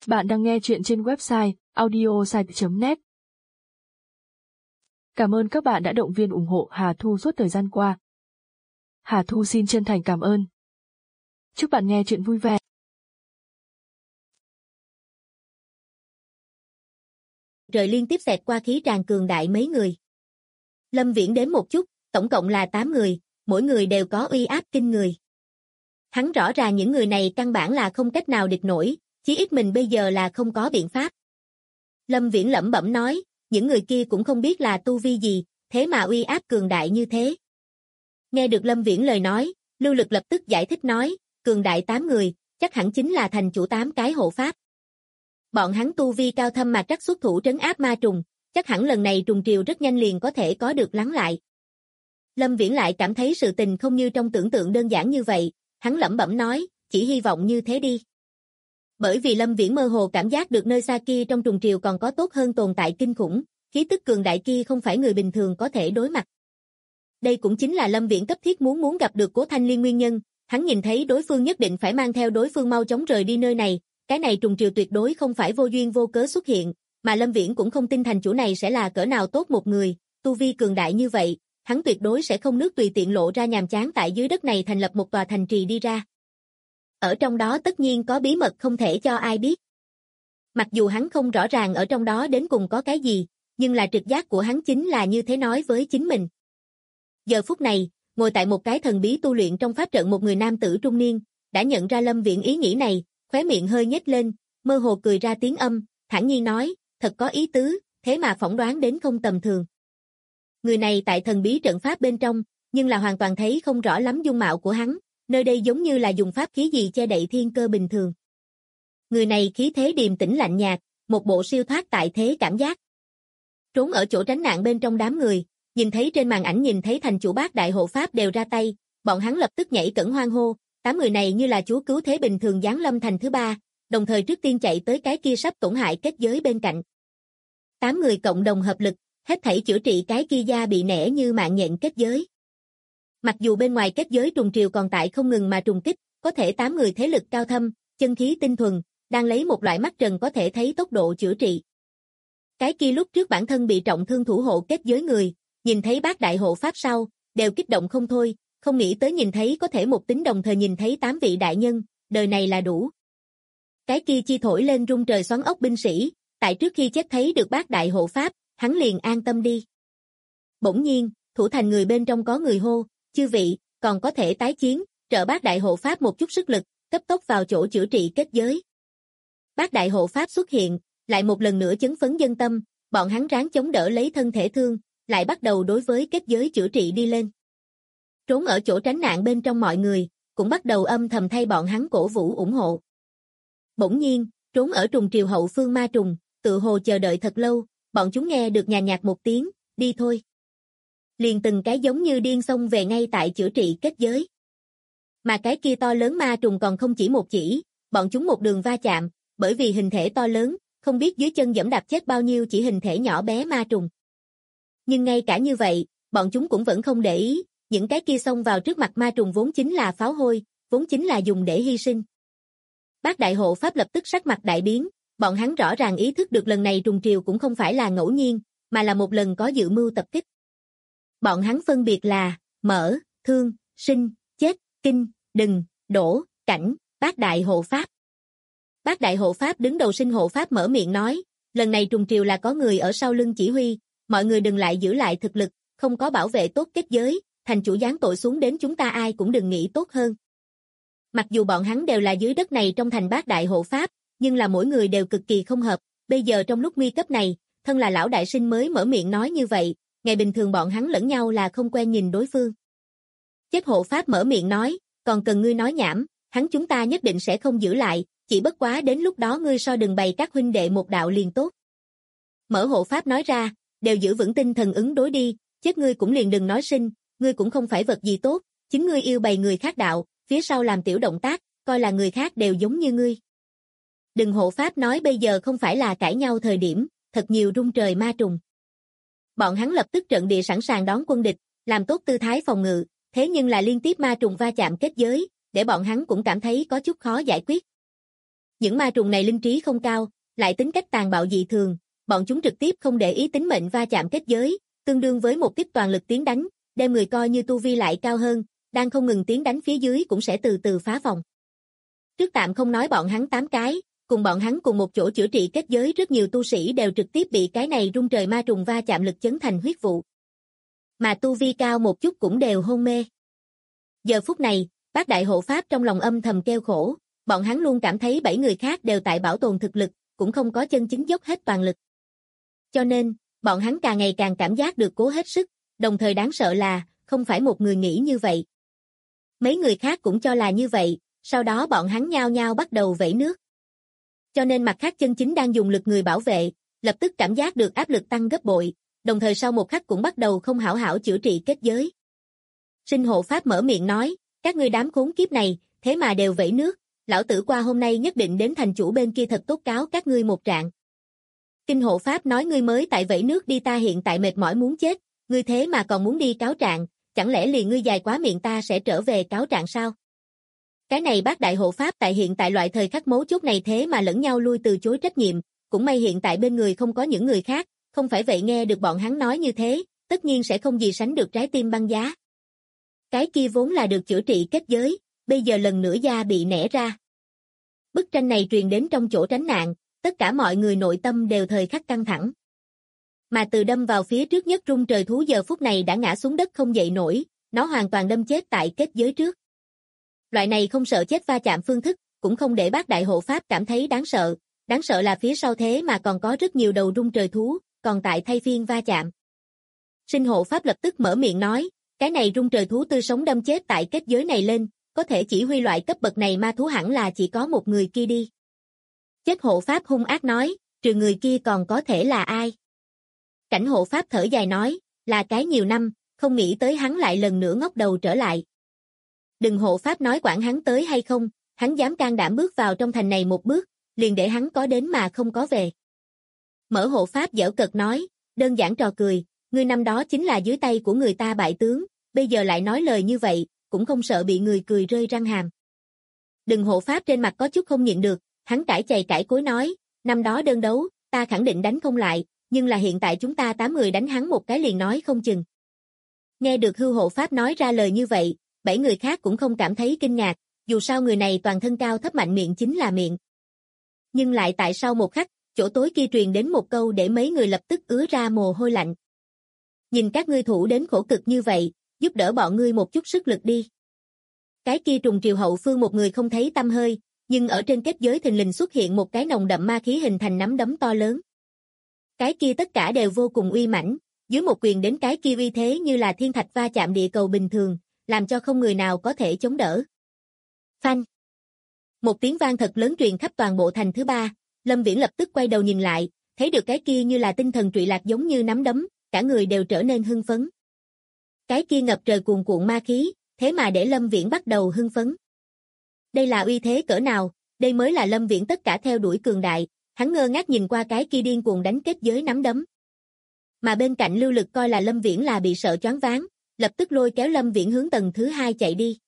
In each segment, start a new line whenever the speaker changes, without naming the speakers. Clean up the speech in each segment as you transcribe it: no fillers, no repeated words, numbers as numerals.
Bạn đang nghe chuyện trên website audiosite.net. Cảm ơn các bạn đã động viên ủng hộ Hà Thu suốt thời gian qua. Hà Thu xin chân thành cảm ơn. Chúc bạn nghe chuyện vui vẻ.
Trời liên tiếp xẹt qua khí tràn cường đại mấy người. Lâm Viễn đếm một chút, tổng cộng là 8 người, mỗi người đều có uy áp kinh người. Hắn rõ ràng những người này căn bản là không cách nào địch nổi, chí ít mình bây giờ là không có biện pháp. Lâm Viễn lẩm bẩm nói, những người kia cũng không biết là tu vi gì, thế mà uy áp cường đại như thế. Nghe được Lâm Viễn lời nói, Lưu Lực lập tức giải thích nói, cường đại 8 người, chắc hẳn chính là thành chủ 8 cái hộ pháp. Bọn hắn tu vi cao thâm mà trắc xuất thủ trấn áp ma trùng, chắc hẳn lần này trùng triều rất nhanh liền có thể có được lắng lại. Lâm Viễn lại cảm thấy sự tình không như trong tưởng tượng đơn giản như vậy, hắn lẩm bẩm nói, chỉ hy vọng như thế đi. Bởi vì Lâm Viễn mơ hồ cảm giác được nơi xa kia trong trùng triều còn có tốt hơn tồn tại kinh khủng, khí tức cường đại kia không phải người bình thường có thể đối mặt. Đây cũng chính là Lâm Viễn cấp thiết muốn gặp được Cố Thanh Liên nguyên nhân, hắn nhìn thấy đối phương nhất định phải mang theo đối phương mau chóng rời đi nơi này, cái này trùng triều tuyệt đối không phải vô duyên vô cớ xuất hiện, mà Lâm Viễn cũng không tin thành chủ này sẽ là cỡ nào tốt một người, tu vi cường đại như vậy, hắn tuyệt đối sẽ không nước tùy tiện lộ ra nhàm chán tại dưới đất này thành lập một tòa thành trì đi ra. Ở trong đó tất nhiên có bí mật không thể cho ai biết. Mặc dù hắn không rõ ràng ở trong đó đến cùng có cái gì, nhưng là trực giác của hắn chính là như thế nói với chính mình. Giờ phút này, ngồi tại một cái thần bí tu luyện trong pháp trận một người nam tử trung niên, đã nhận ra Lâm Viễn ý nghĩ này, khóe miệng hơi nhếch lên, mơ hồ cười ra tiếng âm, thản nhiên nói, thật có ý tứ, thế mà phỏng đoán đến không tầm thường. Người này tại thần bí trận pháp bên trong, nhưng là hoàn toàn thấy không rõ lắm dung mạo của hắn, nơi đây giống như là dùng pháp khí gì che đậy thiên cơ bình thường. Người này khí thế điềm tĩnh lạnh nhạt, một bộ siêu thoát tại thế cảm giác. Trốn ở chỗ tránh nạn bên trong đám người, nhìn thấy trên màn ảnh nhìn thấy thành chủ Bát Đại hộ pháp đều ra tay, bọn hắn lập tức nhảy cẫng hoan hô, 8 người này như là chúa cứu thế bình thường giáng lâm thành thứ ba, đồng thời trước tiên chạy tới cái kia sắp tổn hại kết giới bên cạnh. 8 người cộng đồng hợp lực, hết thảy chữa trị cái kia da bị nẻ như mạng nhện kết giới. Mặc dù bên ngoài kết giới trùng triều còn tại không ngừng mà trùng kích, có thể 8 người thế lực cao thâm, chân khí tinh thuần, đang lấy một loại mắt trần có thể thấy tốc độ chữa trị. Cái kia lúc trước bản thân bị trọng thương thủ hộ kết giới người, nhìn thấy Bát Đại hộ pháp sau, đều kích động không thôi, không nghĩ tới nhìn thấy có thể một tính đồng thời nhìn thấy 8 vị đại nhân, đời này là đủ. Cái kia chi thổi lên rung trời xoắn ốc binh sĩ, tại trước khi chết thấy được Bát Đại hộ pháp, hắn liền an tâm đi. Bỗng nhiên, thủ thành người bên trong có người hô, chư vị, còn có thể tái chiến, trợ Bát Đại hộ pháp một chút sức lực, cấp tốc vào chỗ chữa trị kết giới. Bát Đại hộ pháp xuất hiện, lại một lần nữa chấn phấn dân tâm, bọn hắn ráng chống đỡ lấy thân thể thương, lại bắt đầu đối với kết giới chữa trị đi lên. Trốn ở chỗ tránh nạn bên trong mọi người, cũng bắt đầu âm thầm thay bọn hắn cổ vũ ủng hộ. Bỗng nhiên, trốn ở trùng triều hậu phương ma trùng, tự hồ chờ đợi thật lâu, bọn chúng nghe được nhàn nhạt một tiếng, đi thôi. Liền từng cái giống như điên xông về ngay tại chữa trị kết giới. Mà cái kia to lớn ma trùng còn không chỉ một chỉ, bọn chúng một đường va chạm, bởi vì hình thể to lớn, không biết dưới chân giẫm đạp chết bao nhiêu chỉ hình thể nhỏ bé ma trùng. Nhưng ngay cả như vậy, bọn chúng cũng vẫn không để ý, những cái kia xông vào trước mặt ma trùng vốn chính là pháo hôi, vốn chính là dùng để hy sinh. Bát Đại hộ pháp lập tức sắc mặt đại biến, bọn hắn rõ ràng ý thức được lần này trùng triều cũng không phải là ngẫu nhiên, mà là một lần có dự mưu tập kích. Bọn hắn phân biệt là Mở, Thương, Sinh, Chết, Kinh, Đừng, Đổ, Cảnh, Bát Đại hộ pháp. Bát Đại hộ pháp đứng đầu Sinh hộ pháp mở miệng nói, lần này trùng triều là có người ở sau lưng chỉ huy, mọi người đừng lại giữ lại thực lực, không có bảo vệ tốt kết giới, thành chủ giáng tội xuống đến chúng ta ai cũng đừng nghĩ tốt hơn. Mặc dù bọn hắn đều là dưới đất này trong thành Bát Đại hộ pháp, nhưng là mỗi người đều cực kỳ không hợp, bây giờ trong lúc nguy cấp này, thân là lão đại sinh mới mở miệng nói như vậy, ngày bình thường bọn hắn lẫn nhau là không quen nhìn đối phương. Chết hộ pháp mở miệng nói, còn cần ngươi nói nhảm, hắn chúng ta nhất định sẽ không giữ lại, chỉ bất quá đến lúc đó ngươi so đừng bày các huynh đệ một đạo liền tốt. Mở hộ pháp nói ra, đều giữ vững tinh thần ứng đối đi, chết ngươi cũng liền đừng nói Sinh, ngươi cũng không phải vật gì tốt, chính ngươi yêu bày người khác đạo, phía sau làm tiểu động tác, coi là người khác đều giống như ngươi. Đừng hộ pháp nói bây giờ không phải là cãi nhau thời điểm, thật nhiều rung trời ma trùng. Bọn hắn lập tức trận địa sẵn sàng đón quân địch, làm tốt tư thái phòng ngự, thế nhưng là liên tiếp ma trùng va chạm kết giới, để bọn hắn cũng cảm thấy có chút khó giải quyết. Những ma trùng này linh trí không cao, lại tính cách tàn bạo dị thường, bọn chúng trực tiếp không để ý tính mệnh va chạm kết giới, tương đương với một kích toàn lực tiến đánh, đem người coi như tu vi lại cao hơn, đang không ngừng tiến đánh phía dưới cũng sẽ từ từ phá phòng. Trước tạm không nói bọn hắn 8 cái, cùng bọn hắn cùng một chỗ chữa trị kết giới rất nhiều tu sĩ đều trực tiếp bị cái này rung trời ma trùng va chạm lực chấn thành huyết vụ. Mà tu vi cao một chút cũng đều hôn mê. Giờ phút này, Bát Đại Hộ Pháp trong lòng âm thầm kêu khổ, bọn hắn luôn cảm thấy 7 người khác đều tại bảo tồn thực lực, cũng không có chân chính dốc hết toàn lực. Cho nên, bọn hắn càng ngày càng cảm giác được cố hết sức, đồng thời đáng sợ là, không phải một người nghĩ như vậy. Mấy người khác cũng cho là như vậy, sau đó bọn hắn nhao nhao bắt đầu vẩy nước. Cho nên mặt khác chân chính đang dùng lực người bảo vệ, lập tức cảm giác được áp lực tăng gấp bội, đồng thời sau một khắc cũng bắt đầu không hảo hảo chữa trị kết giới. Sinh Hộ Pháp mở miệng nói, các ngươi đám khốn kiếp này, thế mà đều vẩy nước, lão tử qua hôm nay nhất định đến thành chủ bên kia thật tốt cáo các ngươi một trạng. Kinh Hộ Pháp nói ngươi mới tại vẩy nước đi, ta hiện tại mệt mỏi muốn chết, ngươi thế mà còn muốn đi cáo trạng, chẳng lẽ liền ngươi dài quá miệng ta sẽ trở về cáo trạng sao? Cái này Bát Đại Hộ Pháp tại hiện tại loại thời khắc mấu chốt này thế mà lẫn nhau lui từ chối trách nhiệm, cũng may hiện tại bên người không có những người khác, không phải vậy nghe được bọn hắn nói như thế, tất nhiên sẽ không gì sánh được trái tim băng giá. Cái kia vốn là được chữa trị kết giới, bây giờ lần nữa da bị nẻ ra. Bức tranh này truyền đến trong chỗ tránh nạn, tất cả mọi người nội tâm đều thời khắc căng thẳng. Mà từ đâm vào phía trước nhất rung trời thú giờ phút này đã ngã xuống đất không dậy nổi, nó hoàn toàn đâm chết tại kết giới trước. Loại này không sợ chết va chạm phương thức, cũng không để Bát Đại Hộ Pháp cảm thấy đáng sợ là phía sau thế mà còn có rất nhiều đầu rung trời thú, còn tại thay phiên va chạm. Sinh Hộ Pháp lập tức mở miệng nói, cái này rung trời thú tươi sống đâm chết tại kết giới này lên, có thể chỉ huy loại cấp bậc này ma thú hẳn là chỉ có một người kia đi. Chết Hộ Pháp hung ác nói, trừ người kia còn có thể là ai? Cảnh Hộ Pháp thở dài nói, là cái nhiều năm, không nghĩ tới hắn lại lần nữa ngóc đầu trở lại. Đừng Hộ Pháp nói quản hắn tới hay không, hắn dám can đảm bước vào trong thành này một bước, liền để hắn có đến mà không có về. Mở Hộ Pháp giễu cợt nói, đơn giản trò cười, ngươi năm đó chính là dưới tay của người ta bại tướng, bây giờ lại nói lời như vậy, cũng không sợ bị người cười rơi răng hàm. Đừng Hộ Pháp trên mặt có chút không nhịn được, hắn cãi chày cãi cối nói, năm đó đơn đấu, ta khẳng định đánh không lại, nhưng là hiện tại chúng ta 8 người đánh hắn một cái liền nói không chừng. Nghe được Hưu Hộ Pháp nói ra lời như vậy, 7 người khác cũng không cảm thấy kinh ngạc, dù sao người này toàn thân cao thấp mạnh miệng chính là miệng. Nhưng lại tại sau một khắc, chỗ tối kia truyền đến một câu để mấy người lập tức ứa ra mồ hôi lạnh. Nhìn các ngươi thủ đến khổ cực như vậy, giúp đỡ bọn ngươi một chút sức lực đi. Cái kia Trùng Triều hậu phương một người không thấy tăm hơi, nhưng ở trên kết giới thình lình xuất hiện một cái nồng đậm ma khí hình thành nắm đấm to lớn. Cái kia tất cả đều vô cùng uy mãnh, dưới một quyền đến cái kia uy thế như là thiên thạch va chạm địa cầu bình thường, làm cho không người nào có thể chống đỡ. Phanh! Một tiếng vang thật lớn truyền khắp toàn bộ thành thứ ba, Lâm Viễn lập tức quay đầu nhìn lại, thấy được cái kia như là tinh thần trụy lạc giống như nắm đấm, cả người đều trở nên hưng phấn. Cái kia ngập trời cuồn cuộn ma khí, thế mà để Lâm Viễn bắt đầu hưng phấn. Đây là uy thế cỡ nào, đây mới là Lâm Viễn tất cả theo đuổi cường đại, hắn ngơ ngác nhìn qua cái kia điên cuồng đánh kết giới nắm đấm. Mà bên cạnh Lưu Lực coi là Lâm Viễn là bị sợ choáng váng, lập tức lôi kéo Lâm Viễn hướng tầng thứ 2 chạy đi.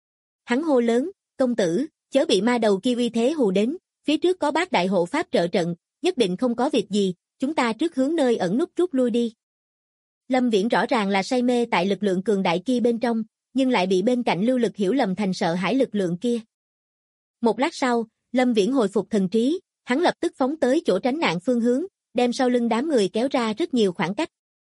Hắn hô lớn, công tử, chớ bị ma đầu kia uy thế hù đến, phía trước có Bát Đại Hộ Pháp trợ trận, nhất định không có việc gì, chúng ta trước hướng nơi ẩn núp rút lui đi. Lâm Viễn rõ ràng là say mê tại lực lượng cường đại kia bên trong, nhưng lại bị bên cạnh Lưu Lực hiểu lầm thành sợ hãi lực lượng kia. Một lát sau, Lâm Viễn hồi phục thần trí, hắn lập tức phóng tới chỗ tránh nạn phương hướng, đem sau lưng đám người kéo ra rất nhiều khoảng cách.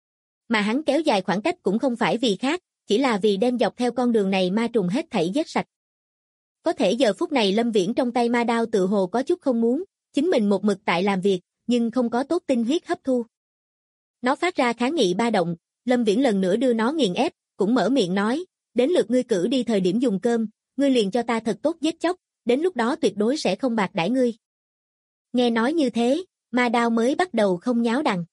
Mà hắn kéo dài khoảng cách cũng không phải vì khác, chỉ là vì đem dọc theo con đường này ma trùng hết thảy giết sạch. Có thể giờ phút này Lâm Viễn trong tay ma đao tự hồ có chút không muốn, chính mình một mực tại làm việc, nhưng không có tốt tinh huyết hấp thu. Nó phát ra kháng nghị ba động, Lâm Viễn lần nữa đưa nó nghiền ép, cũng mở miệng nói, đến lượt ngươi cử đi thời điểm dùng cơm, ngươi liền cho ta thật tốt giết chóc, đến lúc đó tuyệt đối sẽ không bạc đãi ngươi. Nghe nói như thế, ma đao mới bắt đầu không nháo đằng.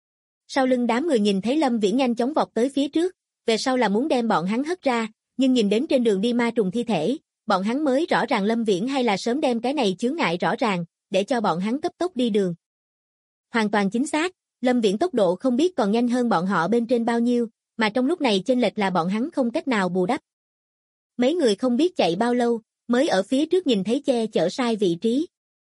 Sau lưng đám người nhìn thấy Lâm Viễn nhanh chóng vọt tới phía trước, về sau là muốn đem bọn hắn hất ra, nhưng nhìn đến trên đường đi ma trùng thi thể, bọn hắn mới rõ ràng Lâm Viễn hay là sớm đem cái này chướng ngại rõ ràng, để cho bọn hắn cấp tốc đi đường. Hoàn toàn chính xác, Lâm Viễn tốc độ không biết còn nhanh hơn bọn họ bên trên bao nhiêu, mà trong lúc này chênh lệch là bọn hắn không cách nào bù đắp. Mấy người không biết chạy bao lâu, mới ở phía trước nhìn thấy che chở sai vị trí.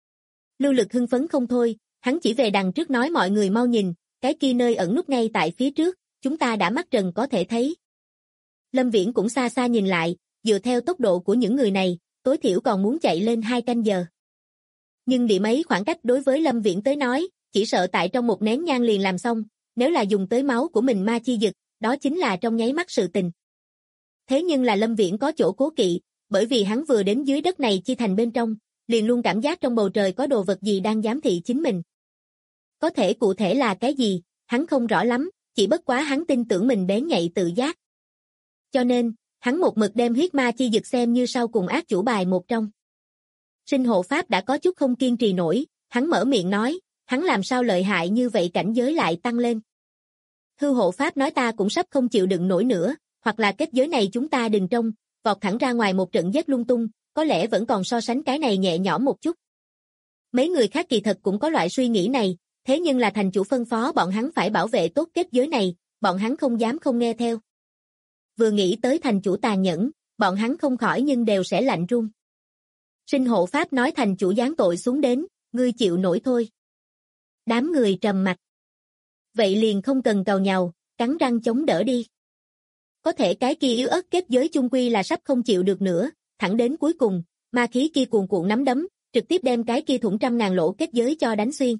Lưu Lực hưng phấn không thôi, hắn chỉ về đằng trước nói mọi người mau nhìn, cái kia nơi ẩn núp ngay tại phía trước, chúng ta đã mắt trần có thể thấy. Lâm Viễn cũng xa xa nhìn lại, dựa theo tốc độ của những người này, tối thiểu còn muốn chạy lên 2 canh giờ. Nhưng điểm ấy khoảng cách đối với Lâm Viễn tới nói, chỉ sợ tại trong một nén nhang liền làm xong, nếu là dùng tới máu của mình ma chi dực, đó chính là trong nháy mắt sự tình. Thế nhưng là Lâm Viễn có chỗ cố kỵ, bởi vì hắn vừa đến dưới đất này chi thành bên trong, liền luôn cảm giác trong bầu trời có đồ vật gì đang giám thị chính mình. Có thể cụ thể là cái gì, hắn không rõ lắm, chỉ bất quá hắn tin tưởng mình bén nhạy tự giác. Cho nên, hắn một mực đem huyết ma chi dực xem như sau cùng ác chủ bài một trong. Sinh hộ pháp đã có chút không kiên trì nổi, hắn mở miệng nói, hắn làm sao lợi hại như vậy cảnh giới lại tăng lên. Hư hộ pháp nói ta cũng sắp không chịu đựng nổi nữa, hoặc là kết giới này chúng ta đừng trông, vọt thẳng ra ngoài một trận giết lung tung, có lẽ vẫn còn so sánh cái này nhẹ nhõm một chút. Mấy người khác kỳ thật cũng có loại suy nghĩ này, thế nhưng là thành chủ phân phó bọn hắn phải bảo vệ tốt kết giới này, bọn hắn không dám không nghe theo. Vừa nghĩ tới thành chủ tàn nhẫn, bọn hắn không khỏi nhưng đều sẽ lạnh run. Sinh hộ pháp nói thành chủ giáng tội xuống đến, ngươi chịu nổi thôi. Đám người trầm mặc. Vậy liền không cần càu nhàu, cắn răng chống đỡ đi. Có thể cái kia yếu ớt kết giới chung quy là sắp không chịu được nữa, thẳng đến cuối cùng, ma khí kia cuồn cuộn nắm đấm, trực tiếp đem cái kia thủng 100.000 lỗ kết giới cho đánh xuyên.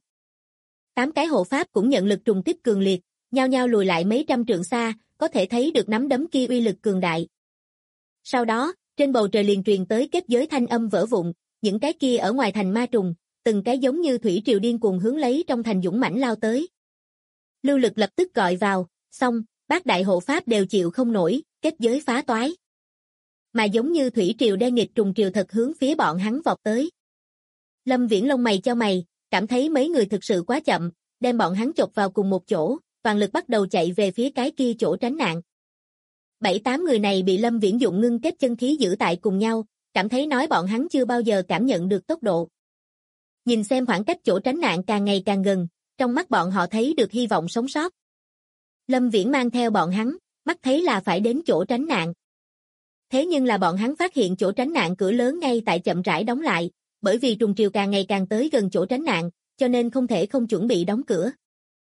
8 cái hộ pháp cũng nhận lực trùng kích cường liệt, nhao nhao lùi lại mấy trăm trượng xa, có thể thấy được nắm đấm kia uy lực cường đại. Sau đó, trên bầu trời liền truyền tới kết giới thanh âm vỡ vụn, những cái kia ở ngoài thành ma trùng, từng cái giống như thủy triều điên cuồng hướng lấy trong thành dũng mãnh lao tới. Lưu Lực lập tức gọi vào, xong, bát đại hộ pháp đều chịu không nổi, kết giới phá toái. Mà giống như thủy triều đen nghịch trùng triều thật hướng phía bọn hắn vọt tới. Lâm Viễn lông mày chau mày, cảm thấy mấy người thực sự quá chậm, đem bọn hắn chộp vào cùng một chỗ, toàn lực bắt đầu chạy về phía cái kia chỗ tránh nạn. 7-8 người này bị Lâm Viễn dụng ngưng kết chân khí giữ tại cùng nhau, cảm thấy nói bọn hắn chưa bao giờ cảm nhận được tốc độ. Nhìn xem khoảng cách chỗ tránh nạn càng ngày càng gần, trong mắt bọn họ thấy được hy vọng sống sót. Lâm Viễn mang theo bọn hắn, mắt thấy là phải đến chỗ tránh nạn. Thế nhưng là bọn hắn phát hiện chỗ tránh nạn cửa lớn ngay tại chậm rãi đóng lại, bởi vì trùng triều càng ngày càng tới gần chỗ tránh nạn, cho nên không thể không chuẩn bị đóng cửa.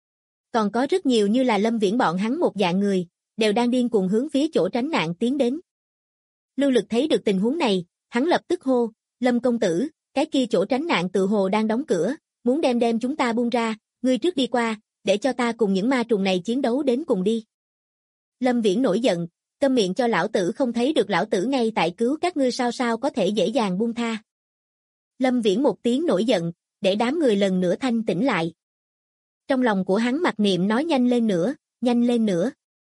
Còn có rất nhiều như là Lâm Viễn bọn hắn một dạng người, đều đang điên cuồng hướng phía chỗ tránh nạn tiến đến. Lưu Lực thấy được tình huống này, hắn lập tức hô, Lâm công tử, cái kia chỗ tránh nạn tự hồ đang đóng cửa, muốn đem chúng ta buông ra, ngươi trước đi qua, để cho ta cùng những ma trùng này chiến đấu đến cùng đi. Lâm Viễn nổi giận, câm miệng cho lão tử không thấy được lão tử ngay tại cứu các ngươi sao có thể dễ dàng buông tha. Lâm Viễn một tiếng nổi giận, để đám người lần nữa thanh tỉnh lại. Trong lòng của hắn mặc niệm nói nhanh lên nữa, nhanh lên nữa.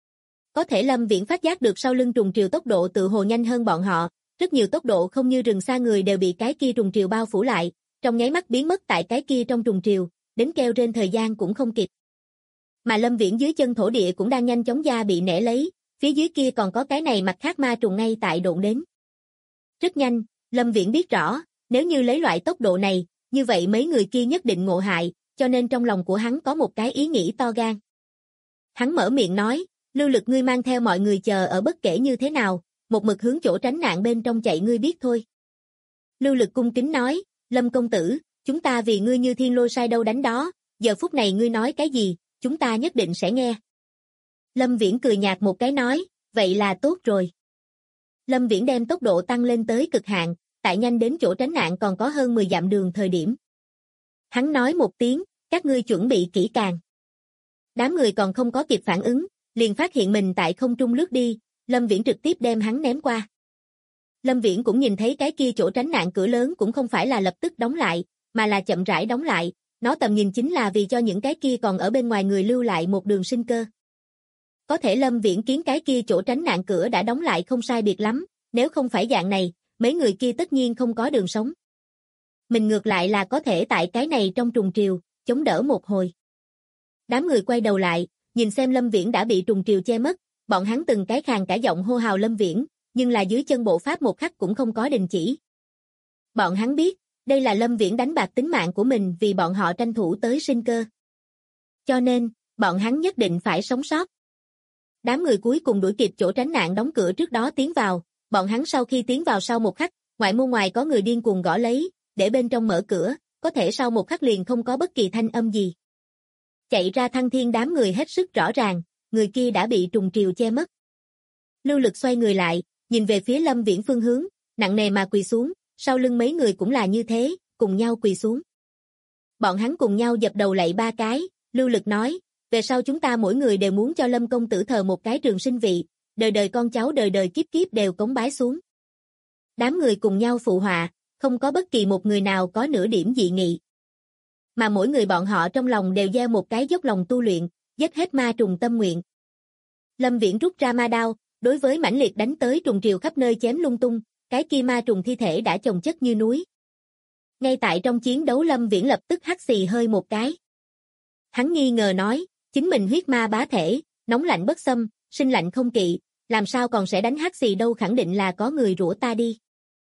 Có thể Lâm Viễn phát giác được sau lưng trùng triều tốc độ tự hồ nhanh hơn bọn họ, rất nhiều tốc độ không như rừng xa người đều bị cái kia trùng triều bao phủ lại, trong nháy mắt biến mất tại cái kia trong trùng triều, đến kêu trên thời gian cũng không kịp. Mà Lâm Viễn dưới chân thổ địa cũng đang nhanh chóng da bị nẻ lấy, phía dưới kia còn có cái này mặt khác ma trùng ngay tại độn đến. Rất nhanh, Lâm Viễn biết rõ, nếu như lấy loại tốc độ này, như vậy mấy người kia nhất định ngộ hại, cho nên trong lòng của hắn có một cái ý nghĩ to gan. Hắn mở miệng nói, Lưu Lực ngươi mang theo mọi người chờ ở bất kể như thế nào, một mực hướng chỗ tránh nạn bên trong chạy ngươi biết thôi. Lưu Lực cung kính nói, Lâm công tử, chúng ta vì ngươi như thiên lôi sai đâu đánh đó, giờ phút này ngươi nói cái gì, chúng ta nhất định sẽ nghe. Lâm Viễn cười nhạt một cái nói, vậy là tốt rồi. Lâm Viễn đem tốc độ tăng lên tới cực hạn, tại nhanh đến chỗ tránh nạn còn có hơn 10 dặm đường thời điểm. Hắn nói một tiếng, các ngươi chuẩn bị kỹ càng. Đám người còn không có kịp phản ứng, liền phát hiện mình tại không trung lướt đi, Lâm Viễn trực tiếp đem hắn ném qua. Lâm Viễn cũng nhìn thấy cái kia chỗ tránh nạn cửa lớn cũng không phải là lập tức đóng lại, mà là chậm rãi đóng lại, nó tầm nhìn chính là vì cho những cái kia còn ở bên ngoài người lưu lại một đường sinh cơ. Có thể Lâm Viễn kiến cái kia chỗ tránh nạn cửa đã đóng lại không sai biệt lắm, nếu không phải dạng này, mấy người kia tất nhiên không có đường sống. Mình ngược lại là có thể tại cái này trong trùng triều, chống đỡ một hồi. Đám người quay đầu lại, nhìn xem Lâm Viễn đã bị trùng triều che mất, bọn hắn từng cái khàn cả giọng hô hào Lâm Viễn, nhưng là dưới chân bộ pháp một khắc cũng không có đình chỉ. Bọn hắn biết, đây là Lâm Viễn đánh bạc tính mạng của mình vì bọn họ tranh thủ tới sinh cơ. Cho nên, bọn hắn nhất định phải sống sót. Đám người cuối cùng đuổi kịp chỗ tránh nạn đóng cửa trước đó tiến vào, bọn hắn sau khi tiến vào sau một khắc, ngoại môn ngoài có người điên cuồng gõ lấy, để bên trong mở cửa, có thể sau một khắc liền không có bất kỳ thanh âm gì. Chạy ra Thăng Thiên đám người hết sức rõ ràng, người kia đã bị trùng triều che mất. Lưu Lực xoay người lại, nhìn về phía Lâm Viễn phương hướng, nặng nề mà quỳ xuống, sau lưng mấy người cũng là như thế, cùng nhau quỳ xuống. Bọn hắn cùng nhau dập đầu lạy 3 cái, Lưu Lực nói, về sau chúng ta mỗi người đều muốn cho Lâm công tử thờ một cái trường sinh vị, đời đời con cháu đời đời kiếp kiếp đều cống bái xuống. Đám người cùng nhau phụ họa, không có bất kỳ một người nào có nửa điểm dị nghị. Mà mỗi người bọn họ trong lòng đều gieo một cái dốc lòng tu luyện, giết hết ma trùng tâm nguyện. Lâm Viễn rút ra ma đao, đối với mãnh liệt đánh tới trùng triều khắp nơi chém lung tung, cái kia ma trùng thi thể đã chồng chất như núi. Ngay tại trong chiến đấu Lâm Viễn lập tức hắt xì hơi một cái. Hắn nghi ngờ nói, chính mình huyết ma bá thể, nóng lạnh bất xâm, sinh lạnh không kỵ, làm sao còn sẽ đánh hắt xì đâu, khẳng định là có người rủa ta đi.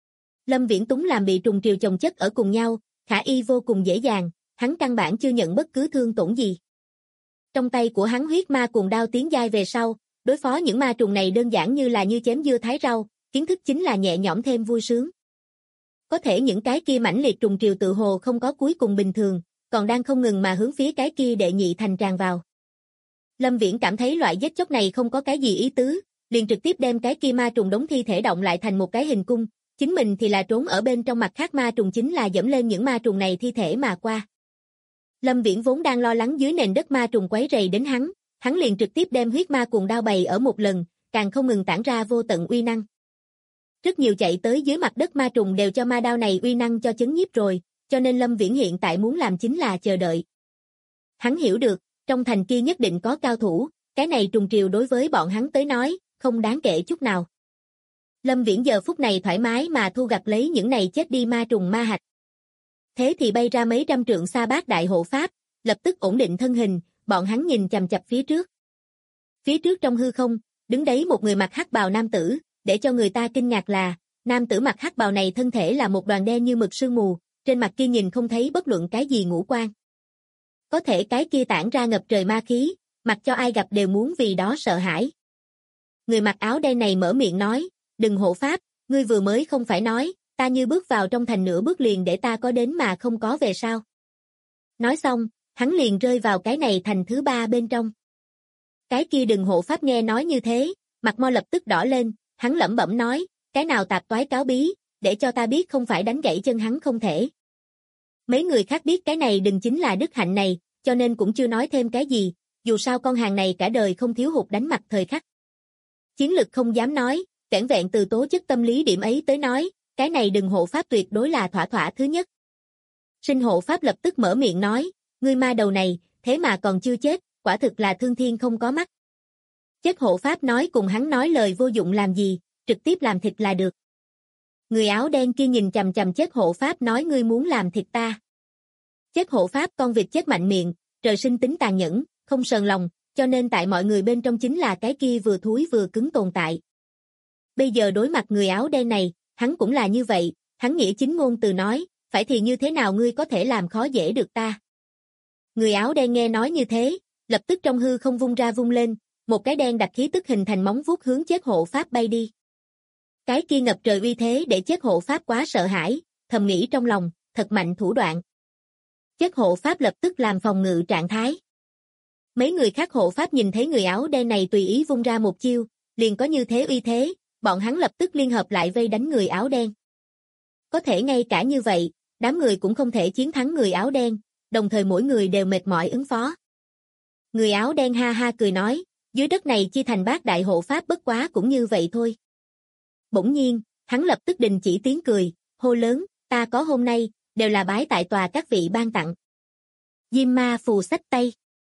Lâm Viễn túng làm bị trùng triều chồng chất ở cùng nhau, khả y vô cùng dễ dàng, hắn căn bản chưa nhận bất cứ thương tổn gì. Trong tay của hắn huyết ma cuồng đao tiến giai về sau, đối phó những ma trùng này đơn giản như là như chém dưa thái rau, kiến thức chính là nhẹ nhõm thêm vui sướng. Có thể những cái kia mãnh liệt trùng triều tự hồ không có cuối cùng bình thường, còn đang không ngừng mà hướng phía cái kia đệ nhị thành tràn vào. Lâm Viễn cảm thấy loại giết chóc này không có cái gì ý tứ, liền trực tiếp đem cái kia ma trùng đống thi thể động lại thành một cái hình cung, chính mình thì là trốn ở bên trong, mặt khác ma trùng chính là dẫm lên những ma trùng này thi thể mà qua. Lâm Viễn vốn đang lo lắng dưới nền đất ma trùng quấy rầy đến hắn liền trực tiếp đem huyết ma cuồng đao bày ở một lần, càng không ngừng tản ra vô tận uy năng. Rất nhiều chạy tới dưới mặt đất ma trùng đều cho ma đao này uy năng cho chấn nhiếp rồi, cho nên Lâm Viễn hiện tại muốn làm chính là chờ đợi. Hắn hiểu được, trong thành kia nhất định có cao thủ, cái này trùng triều đối với bọn hắn tới nói, không đáng kể chút nào. Lâm Viễn giờ phút này thoải mái mà thu gặt lấy những này chết đi ma trùng ma hạch. Thế thì bay ra mấy trăm trượng xa Bát Đại Hộ Pháp, lập tức ổn định thân hình, bọn hắn nhìn chằm chằm phía trước. Phía trước trong hư không, đứng đấy một người mặc hắc bào nam tử, để cho người ta kinh ngạc là, nam tử mặc hắc bào này thân thể là một đoàn đen như mực sương mù, trên mặt kia nhìn không thấy bất luận cái gì ngũ quan. Có thể cái kia tản ra ngập trời ma khí, mặc cho ai gặp đều muốn vì đó sợ hãi. Người mặc áo đen này mở miệng nói, đừng hộ pháp, ngươi vừa mới không phải nói, ta như bước vào trong thành nửa bước liền để ta có đến mà không có về sao. Nói xong, hắn liền rơi vào cái này thành thứ 3 bên trong. Cái kia đừng hộ pháp nghe nói như thế, mặt mo lập tức đỏ lên, hắn lẩm bẩm nói, cái nào tạp toái cáo bí, để cho ta biết không phải đánh gãy chân hắn không thể. Mấy người khác biết cái này đừng chính là đức hạnh này, cho nên cũng chưa nói thêm cái gì, dù sao con hàng này cả đời không thiếu hụt đánh mặt thời khắc. Chiến lực không dám nói, vẻn vẹn từ tố chất tâm lý điểm ấy tới nói, cái này đừng hộ pháp tuyệt đối là thỏa thỏa thứ nhất. Sinh hộ pháp lập tức mở miệng nói, ngươi ma đầu này, thế mà còn chưa chết, quả thực là thương thiên không có mắt. Chết hộ pháp nói cùng hắn nói lời vô dụng làm gì, trực tiếp làm thịt là được. Người áo đen kia nhìn chằm chằm chết hộ pháp nói ngươi muốn làm thịt ta. Chết hộ pháp con vịt chết mạnh miệng, trời sinh tính tàn nhẫn, không sờn lòng, cho nên tại mọi người bên trong chính là cái kia vừa thúi vừa cứng tồn tại. Bây giờ đối mặt người áo đen này, hắn cũng là như vậy, hắn nghĩa chính ngôn từ nói, phải thì như thế nào ngươi có thể làm khó dễ được ta. Người áo đen nghe nói như thế, lập tức trong hư không vung ra vung lên, một cái đen đặc khí tức hình thành móng vuốt hướng chết hộ pháp bay đi. Cái kia ngập trời uy thế để chết hộ pháp quá sợ hãi, thầm nghĩ trong lòng, thật mạnh thủ đoạn. Chết hộ pháp lập tức làm phòng ngự trạng thái. Mấy người khác hộ pháp nhìn thấy người áo đen này tùy ý vung ra một chiêu, liền có như thế uy thế, bọn hắn lập tức liên hợp lại vây đánh người áo đen. Có thể ngay cả như vậy, đám người cũng không thể chiến thắng người áo đen, đồng thời mỗi người đều mệt mỏi ứng phó. Người áo đen ha ha cười nói, dưới đất này chia thành Bát Đại Hộ Pháp bất quá cũng như vậy thôi. Bỗng nhiên, hắn lập tức đình chỉ tiếng cười, hô lớn, ta có hôm nay, đều là bái tại tòa các vị ban tặng. Diêm ma phù xách tay.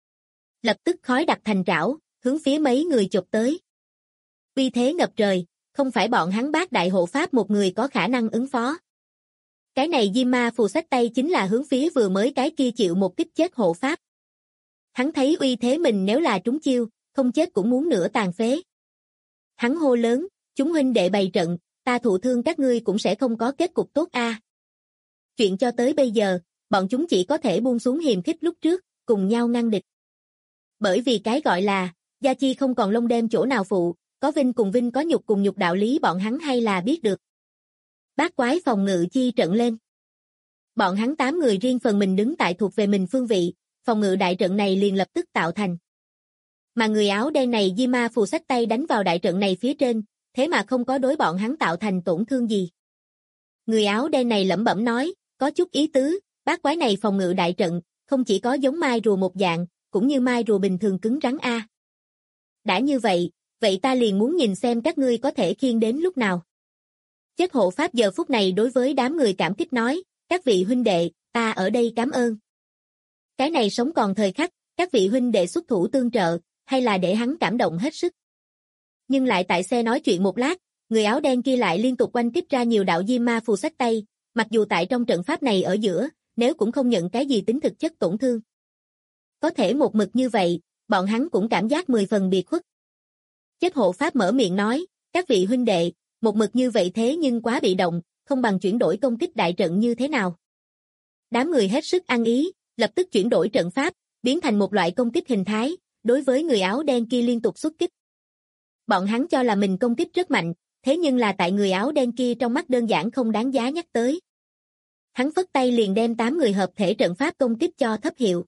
Lập tức khói đặc thành trảo, hướng phía mấy người chụp tới. Uy thế ngập trời, không phải bọn hắn Bát Đại Hộ Pháp một người có khả năng ứng phó. Cái này Diêm ma phù xách tay chính là hướng phía vừa mới cái kia chịu một kích chết hộ pháp. Hắn thấy uy thế mình nếu là trúng chiêu, không chết cũng muốn nửa tàn phế. Hắn hô lớn, chúng huynh đệ bày trận, ta thụ thương các ngươi cũng sẽ không có kết cục tốt a. Chuyện cho tới bây giờ, bọn chúng chỉ có thể buông xuống hiềm khích lúc trước, cùng nhau ngăn địch. Bởi vì cái gọi là, gia chi không còn lông đêm chỗ nào phụ, có vinh cùng vinh có nhục cùng nhục đạo lý bọn hắn hay là biết được. Bát quái phòng ngự chi trận lên. Bọn hắn 8 người riêng phần mình đứng tại thuộc về mình phương vị, phòng ngự đại trận này liền lập tức tạo thành. Mà người áo đen này di ma phù xách tay đánh vào đại trận này phía trên, thế mà không có đối bọn hắn tạo thành tổn thương gì. Người áo đen này lẩm bẩm nói, có chút ý tứ, bát quái này phòng ngự đại trận, không chỉ có giống mai rùa một dạng, cũng như mai rùa bình thường cứng rắn a. Đã như vậy, vậy ta liền muốn nhìn xem các ngươi có thể khiêng đến lúc nào. Chết hộ pháp giờ phút này đối với đám người cảm kích nói, các vị huynh đệ, ta ở đây cảm ơn. Cái này sống còn thời khắc, các vị huynh đệ xuất thủ tương trợ, hay là để hắn cảm động hết sức. Nhưng lại tại xe nói chuyện một lát, người áo đen kia lại liên tục oanh kích ra nhiều đạo diêm ma phù xách tay, mặc dù tại trong trận pháp này ở giữa, nếu cũng không nhận cái gì tính thực chất tổn thương. Có thể một mực như vậy, bọn hắn cũng cảm giác 10 phần biệt khuất. Chết hộ pháp mở miệng nói, các vị huynh đệ, một mực như vậy thế nhưng quá bị động, không bằng chuyển đổi công kích đại trận như thế nào. Đám người hết sức ăn ý, lập tức chuyển đổi trận pháp, biến thành một loại công kích hình thái, đối với người áo đen kia liên tục xuất kích. Bọn hắn cho là mình công kích rất mạnh, thế nhưng là tại người áo đen kia trong mắt đơn giản không đáng giá nhắc tới. Hắn phất tay liền đem 8 người hợp thể trận pháp công kích cho thấp hiệu.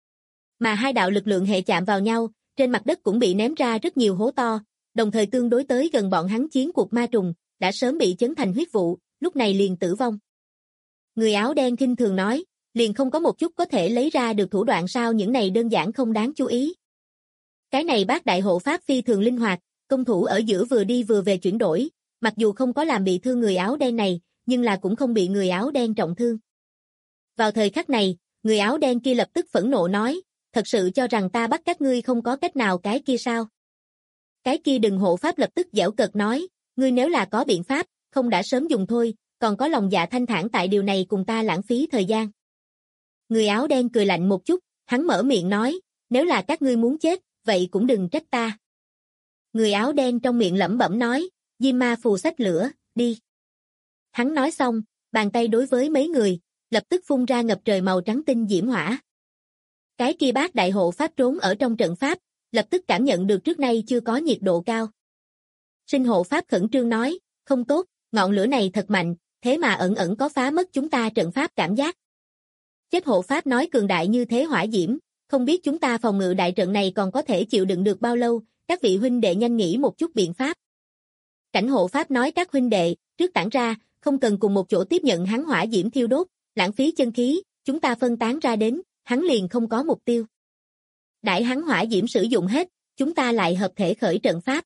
Mà hai đạo lực lượng hệ chạm vào nhau, trên mặt đất cũng bị ném ra rất nhiều hố to, đồng thời tương đối tới gần bọn hắn chiến cuộc ma trùng, đã sớm bị chấn thành huyết vụ, lúc này liền tử vong. Người áo đen khinh thường nói, liền không có một chút có thể lấy ra được thủ đoạn sao, những này đơn giản không đáng chú ý. Cái này bác đại hộ pháp phi thường linh hoạt, công thủ ở giữa vừa đi vừa về chuyển đổi, mặc dù không có làm bị thương người áo đen này, nhưng là cũng không bị người áo đen trọng thương. Vào thời khắc này, người áo đen kia lập tức phẫn nộ nói, thật sự cho rằng ta bắt các ngươi không có cách nào cái kia sao? Cái kia đừng hộ pháp lập tức giễu cợt nói, ngươi nếu là có biện pháp, không đã sớm dùng thôi, còn có lòng dạ thanh thản tại điều này cùng ta lãng phí thời gian. Người áo đen cười lạnh một chút, hắn mở miệng nói, nếu là các ngươi muốn chết, vậy cũng đừng trách ta. Người áo đen trong miệng lẩm bẩm nói, diêm ma phù xách lửa, đi. Hắn nói xong, bàn tay đối với mấy người, lập tức phun ra ngập trời màu trắng tinh diễm hỏa. Cái kia bác đại hộ pháp trốn ở trong trận pháp, lập tức cảm nhận được trước nay chưa có nhiệt độ cao. Sinh hộ pháp khẩn trương nói, không tốt, ngọn lửa này thật mạnh, thế mà ẩn ẩn có phá mất chúng ta trận pháp cảm giác. Chết hộ pháp nói cường đại như thế hỏa diễm, không biết chúng ta phòng ngự đại trận này còn có thể chịu đựng được bao lâu, các vị huynh đệ nhanh nghĩ một chút biện pháp. Cảnh hộ pháp nói các huynh đệ, trước tản ra, không cần cùng một chỗ tiếp nhận hắn hỏa diễm thiêu đốt, lãng phí chân khí, chúng ta phân tán ra đến, hắn liền không có mục tiêu. Đãi hắn hỏa diễm sử dụng hết, chúng ta lại hợp thể khởi trận pháp.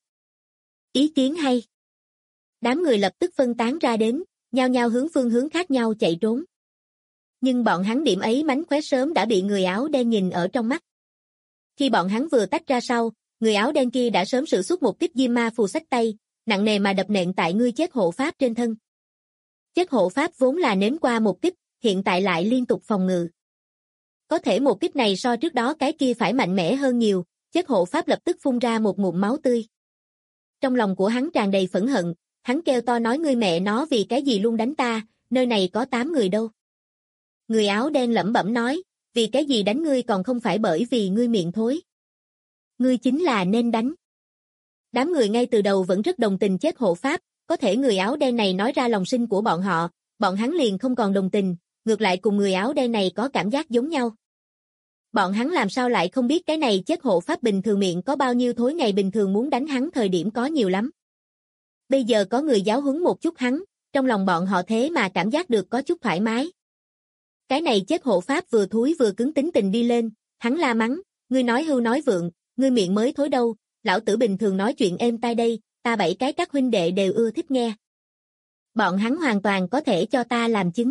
Ý kiến hay. Đám người lập tức phân tán ra đến, nhao nhao hướng phương hướng khác nhau chạy trốn. Nhưng bọn hắn điểm ấy mánh khóe sớm đã bị người áo đen nhìn ở trong mắt. Khi bọn hắn vừa tách ra sau, người áo đen kia đã sớm sử xuất một kích diêm ma phù xách tay, nặng nề mà đập nện tại ngươi chết hộ pháp trên thân. Chết hộ pháp vốn là nếm qua một kích, hiện tại lại liên tục phòng ngự. Có thể một kích này so trước đó cái kia phải mạnh mẽ hơn nhiều, chết hộ pháp lập tức phun ra một ngụm máu tươi. Trong lòng của hắn tràn đầy phẫn hận, hắn kêu to nói ngươi mẹ nó vì cái gì luôn đánh ta, nơi này có 8 người đâu. Người áo đen lẩm bẩm nói, vì cái gì đánh ngươi còn không phải bởi vì ngươi miệng thối. Ngươi chính là nên đánh. Đám người ngay từ đầu vẫn rất đồng tình chết hộ pháp, có thể người áo đen này nói ra lòng sinh của bọn hắn liền không còn đồng tình, ngược lại cùng người áo đen này có cảm giác giống nhau. Bọn hắn làm sao lại không biết cái này chết hộ pháp bình thường miệng có bao nhiêu thối, ngày bình thường muốn đánh hắn thời điểm có nhiều lắm. Bây giờ có người giáo huấn một chút hắn, trong lòng bọn họ thế mà cảm giác được có chút thoải mái. Cái này chết hộ pháp vừa thúi vừa cứng tính tình đi lên, hắn la mắng, ngươi nói hưu nói vượng, ngươi miệng mới thối đâu, lão tử bình thường nói chuyện êm tai đây, ta 7 cái các huynh đệ đều ưa thích nghe. Bọn hắn hoàn toàn có thể cho ta làm chứng.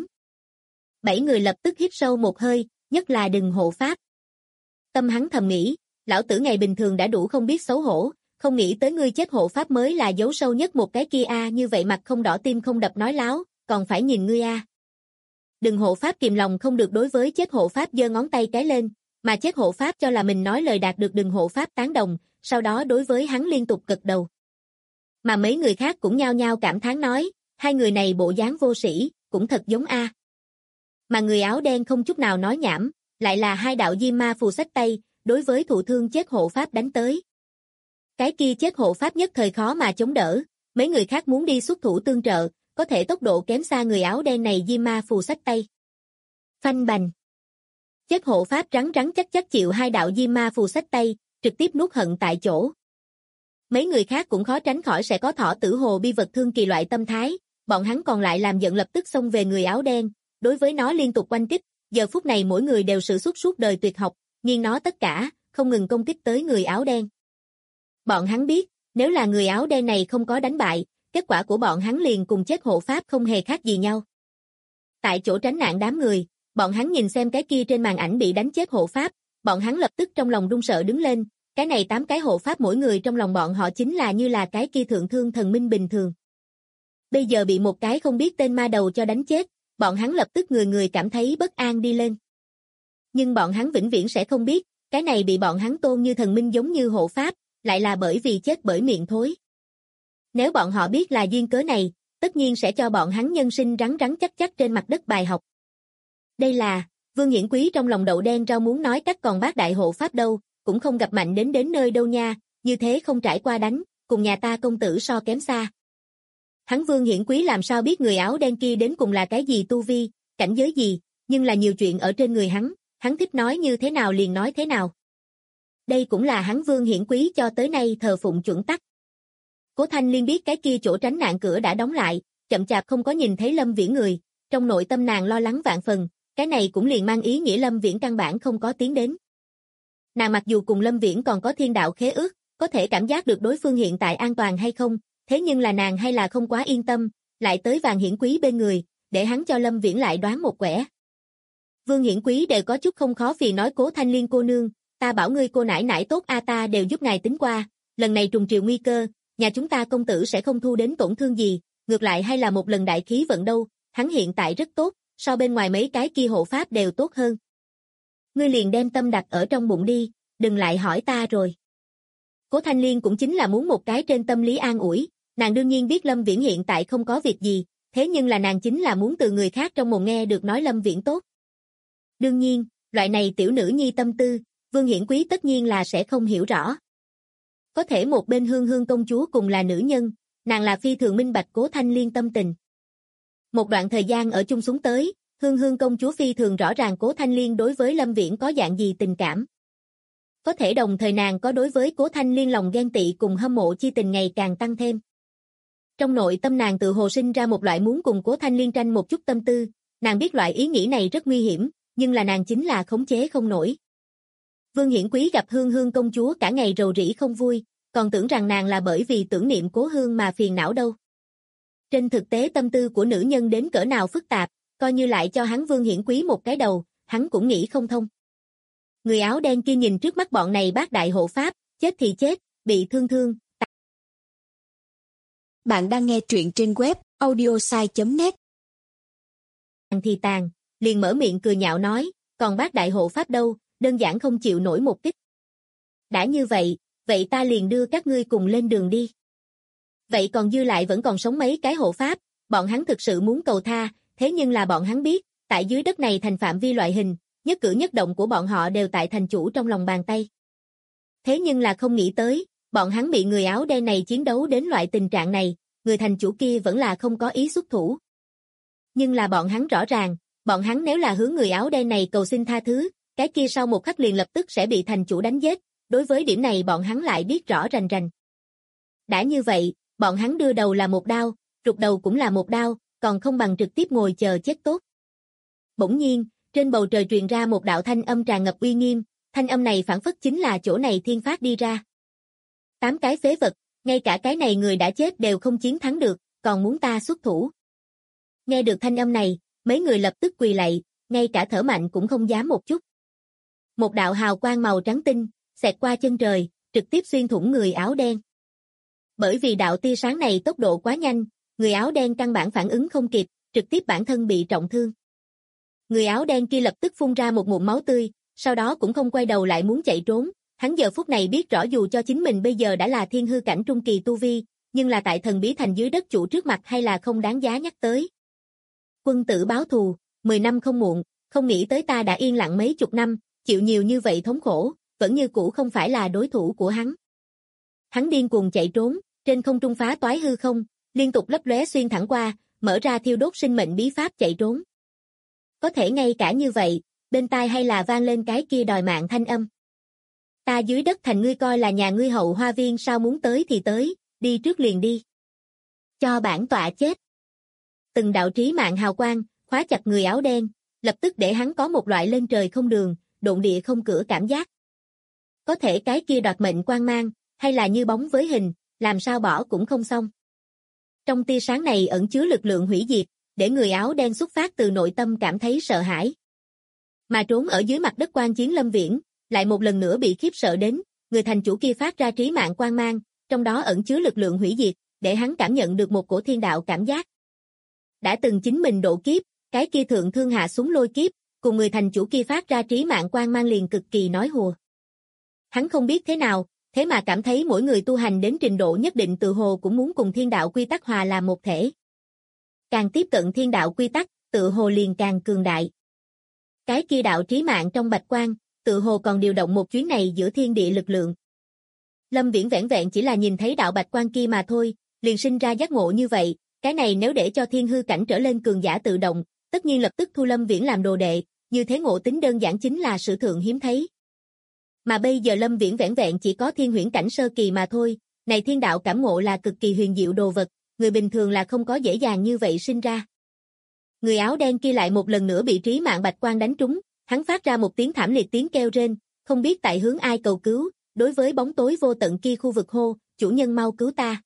7 người lập tức hít sâu một hơi, nhất là đừng hộ pháp. Tâm hắn thầm nghĩ, lão tử ngày bình thường đã đủ không biết xấu hổ, không nghĩ tới ngươi chết hộ pháp mới là giấu sâu nhất một cái kia a, như vậy mặt không đỏ tim không đập nói láo, còn phải nhìn ngươi a. Đừng hộ pháp kìm lòng không được đối với chết hộ pháp giơ ngón tay cái lên, mà chết hộ pháp cho là mình nói lời đạt được đừng hộ pháp tán đồng, sau đó đối với hắn liên tục gật đầu. Mà mấy người khác cũng nhao nhao cảm thán nói, hai người này bộ dáng vô sĩ, cũng thật giống a. Mà người áo đen không chút nào nói nhảm, lại là hai đạo diêm ma phù xách tay, đối với thụ thương chết hộ pháp đánh tới. Cái kia chết hộ pháp nhất thời khó mà chống đỡ, mấy người khác muốn đi xuất thủ tương trợ, có thể tốc độ kém xa người áo đen này diêm ma phù xách tay. Phanh bành. Chất hộ pháp rắn rắn chắc chắc chịu hai đạo diêm ma phù xách tay, trực tiếp nuốt hận tại chỗ. Mấy người khác cũng khó tránh khỏi sẽ có thọ tử hồ bi vật thương kỳ loại tâm thái, bọn hắn còn lại làm giận lập tức xông về người áo đen, đối với nó liên tục oanh kích, giờ phút này mỗi người đều sử xuất suốt đời tuyệt học, nghiêng nó tất cả, không ngừng công kích tới người áo đen. Bọn hắn biết, nếu là người áo đen này không có đánh bại, kết quả của bọn hắn liền cùng chết hộ pháp không hề khác gì nhau. Tại chỗ tránh nạn đám người, bọn hắn nhìn xem cái kia trên màn ảnh bị đánh chết hộ pháp, bọn hắn lập tức trong lòng run sợ đứng lên, cái này 8 cái hộ pháp mỗi người trong lòng bọn họ chính là như là cái kia thượng thương thần minh bình thường. Bây giờ bị một cái không biết tên ma đầu cho đánh chết, bọn hắn lập tức người người cảm thấy bất an đi lên. Nhưng bọn hắn vĩnh viễn sẽ không biết, cái này bị bọn hắn tôn như thần minh giống như hộ pháp, lại là bởi vì chết bởi miệng thối. Nếu bọn họ biết là duyên cớ này, tất nhiên sẽ cho bọn hắn nhân sinh rắn rắn chắc chắc trên mặt đất bài học. Đây là, Vương Hiển Quý trong lòng đậu đen rau muốn nói cách còn bác đại hộ pháp đâu, cũng không gặp mạnh đến nơi đâu nha, như thế không trải qua đánh, cùng nhà ta công tử so kém xa. Hắn Vương Hiển Quý làm sao biết người áo đen kia đến cùng là cái gì tu vi, cảnh giới gì, nhưng là nhiều chuyện ở trên người hắn thích nói như thế nào liền nói thế nào. Đây cũng là hắn Vương Hiển Quý cho tới nay thờ phụng chuẩn tắc. Cố Thanh Liên biết cái kia chỗ tránh nạn cửa đã đóng lại, chậm chạp không có nhìn thấy Lâm Viễn người, trong nội tâm nàng lo lắng vạn phần, cái này cũng liền mang ý nghĩa Lâm Viễn căn bản không có tiến đến. Nàng mặc dù cùng Lâm Viễn còn có thiên đạo khế ước, có thể cảm giác được đối phương hiện tại an toàn hay không, thế nhưng là nàng hay là không quá yên tâm, lại tới Vàng Hiển Quý bên người, để hắn cho Lâm Viễn lại đoán một quẻ. Vương Hiển Quý đều có chút không khó vì nói Cố Thanh Liên cô nương, ta bảo ngươi cô nãi nãi tốt a ta đều giúp ngài tính qua, lần này trùng triều nguy cơ, nhà chúng ta công tử sẽ không thu đến tổn thương gì, ngược lại hay là một lần đại khí vận đâu, hắn hiện tại rất tốt, so bên ngoài mấy cái kia hộ pháp đều tốt hơn. Ngươi liền đem tâm đặt ở trong bụng đi, đừng lại hỏi ta rồi. Cố Thanh Liên cũng chính là muốn một cái trên tâm lý an ủi, nàng đương nhiên biết Lâm Viễn hiện tại không có việc gì, thế nhưng là nàng chính là muốn từ người khác trong mồm nghe được nói Lâm Viễn tốt. Đương nhiên, loại này tiểu nữ nhi tâm tư, Vương Hiển Quý tất nhiên là sẽ không hiểu rõ. Có thể một bên Hương Hương công chúa cùng là nữ nhân, nàng là phi thường minh bạch Cố Thanh Liên tâm tình. Một đoạn thời gian ở chung xuống tới, Hương Hương công chúa phi thường rõ ràng Cố Thanh Liên đối với Lâm Viễn có dạng gì tình cảm. Có thể đồng thời nàng có đối với Cố Thanh Liên lòng ghen tị cùng hâm mộ chi tình ngày càng tăng thêm. Trong nội tâm nàng tự hồ sinh ra một loại muốn cùng Cố Thanh Liên tranh một chút tâm tư, nàng biết loại ý nghĩ này rất nguy hiểm, nhưng là nàng chính là khống chế không nổi. Vương Hiển Quý gặp Hương Hương công chúa cả ngày rầu rĩ không vui, còn tưởng rằng nàng là bởi vì tưởng niệm Cố Hương mà phiền não đâu. Trên thực tế tâm tư của nữ nhân đến cỡ nào phức tạp, coi như lại cho hắn Vương Hiển Quý một cái đầu, hắn cũng nghĩ không thông. Người áo đen kia nhìn trước mắt bọn này bác đại hộ pháp, chết thì chết, bị thương thương.
Bạn đang nghe truyện trên web audiosai.net.
Thì tàn, liền mở miệng cười nhạo nói, còn bác đại hộ pháp đâu, đơn giản không chịu nổi một kích. Đã như vậy, vậy ta liền đưa các ngươi cùng lên đường đi. Vậy còn dư lại vẫn còn sống mấy cái hộ pháp, bọn hắn thực sự muốn cầu tha, thế nhưng là bọn hắn biết, tại dưới đất này thành phạm vi loại hình, nhất cử nhất động của bọn họ đều tại thành chủ trong lòng bàn tay. Thế nhưng là không nghĩ tới, bọn hắn bị người áo đen này chiến đấu đến loại tình trạng này, người thành chủ kia vẫn là không có ý xuất thủ. Nhưng là bọn hắn rõ ràng, bọn hắn nếu là hướng người áo đen này cầu xin tha thứ, cái kia sau một khắc liền lập tức sẽ bị thành chủ đánh giết, đối với điểm này bọn hắn lại biết rõ rành rành. Đã như vậy, bọn hắn đưa đầu là một đao, rụt đầu cũng là một đao, còn không bằng trực tiếp ngồi chờ chết tốt. Bỗng nhiên, trên bầu trời truyền ra một đạo thanh âm tràn ngập uy nghiêm, thanh âm này phản phất chính là chỗ này thiên phát đi ra. 8 cái phế vật, ngay cả cái này người đã chết đều không chiến thắng được, còn muốn ta xuất thủ. Nghe được thanh âm này, mấy người lập tức quỳ lạy, ngay cả thở mạnh cũng không dám một chút. Một đạo hào quang màu trắng tinh, xẹt qua chân trời, trực tiếp xuyên thủng người áo đen. Bởi vì đạo tia sáng này tốc độ quá nhanh, người áo đen căn bản phản ứng không kịp, trực tiếp bản thân bị trọng thương. Người áo đen kia lập tức phun ra một ngụm máu tươi, sau đó cũng không quay đầu lại muốn chạy trốn, hắn giờ phút này biết rõ dù cho chính mình bây giờ đã là thiên hư cảnh trung kỳ tu vi, nhưng là tại thần bí thành dưới đất chủ trước mặt hay là không đáng giá nhắc tới. Quân tử báo thù, 10 năm không muộn, không nghĩ tới ta đã yên lặng mấy chục năm, chịu nhiều như vậy thống khổ, vẫn như cũ không phải là đối thủ của hắn. Hắn điên cuồng chạy trốn, trên không trung phá toái hư không, liên tục lấp lóe xuyên thẳng qua, mở ra thiêu đốt sinh mệnh bí pháp chạy trốn. Có thể ngay cả như vậy, bên tai hay là vang lên cái kia đòi mạng thanh âm. Ta dưới đất thành ngươi coi là nhà ngươi hậu hoa viên sao, muốn tới thì tới, đi trước liền đi. Cho bản tọa chết. Từng đạo trí mạng hào quang, khóa chặt người áo đen, lập tức để hắn có một loại lên trời không đường, độn địa không cửa cảm giác. Có thể cái kia đoạt mệnh quang mang, hay là như bóng với hình, làm sao bỏ cũng không xong. Trong tia sáng này ẩn chứa lực lượng hủy diệt, để người áo đen xuất phát từ nội tâm cảm thấy sợ hãi. Mà trốn ở dưới mặt đất quan chiến Lâm Viễn, lại một lần nữa bị khiếp sợ đến, người thành chủ kia phát ra trí mạng quang mang, trong đó ẩn chứa lực lượng hủy diệt, để hắn cảm nhận được một cổ thiên đạo cảm giác. Đã từng chính mình độ kiếp, cái kia thượng thương hạ xuống lôi kiếp, cùng người thành chủ kia phát ra trí mạng quang mang liền cực kỳ nói hùa. Hắn không biết thế nào, thế mà cảm thấy mỗi người tu hành đến trình độ nhất định tự hồ cũng muốn cùng thiên đạo quy tắc hòa làm một thể. Càng tiếp cận thiên đạo quy tắc, tự hồ liền càng cường đại. Cái kia đạo trí mạng trong bạch quang, tự hồ còn điều động một chuyến này giữa thiên địa lực lượng. Lâm Viễn vẻn vẹn chỉ là nhìn thấy đạo bạch quang kia mà thôi, liền sinh ra giác ngộ như vậy, cái này nếu để cho thiên hư cảnh trở lên cường giả tự động, tất nhiên lập tức thu Lâm Viễn làm đồ đệ, như thế ngộ tính đơn giản chính là sự thượng hiếm thấy. Mà bây giờ Lâm Viễn vẻn vẹn chỉ có thiên huyễn cảnh sơ kỳ mà thôi, này thiên đạo cảm ngộ là cực kỳ huyền diệu đồ vật, người bình thường là không có dễ dàng như vậy sinh ra. Người áo đen kia lại một lần nữa bị trí mạng bạch quang đánh trúng, hắn phát ra một tiếng thảm liệt tiếng kêu rên, không biết tại hướng ai cầu cứu, đối với bóng tối vô tận kia khu vực hô, chủ nhân mau cứu ta.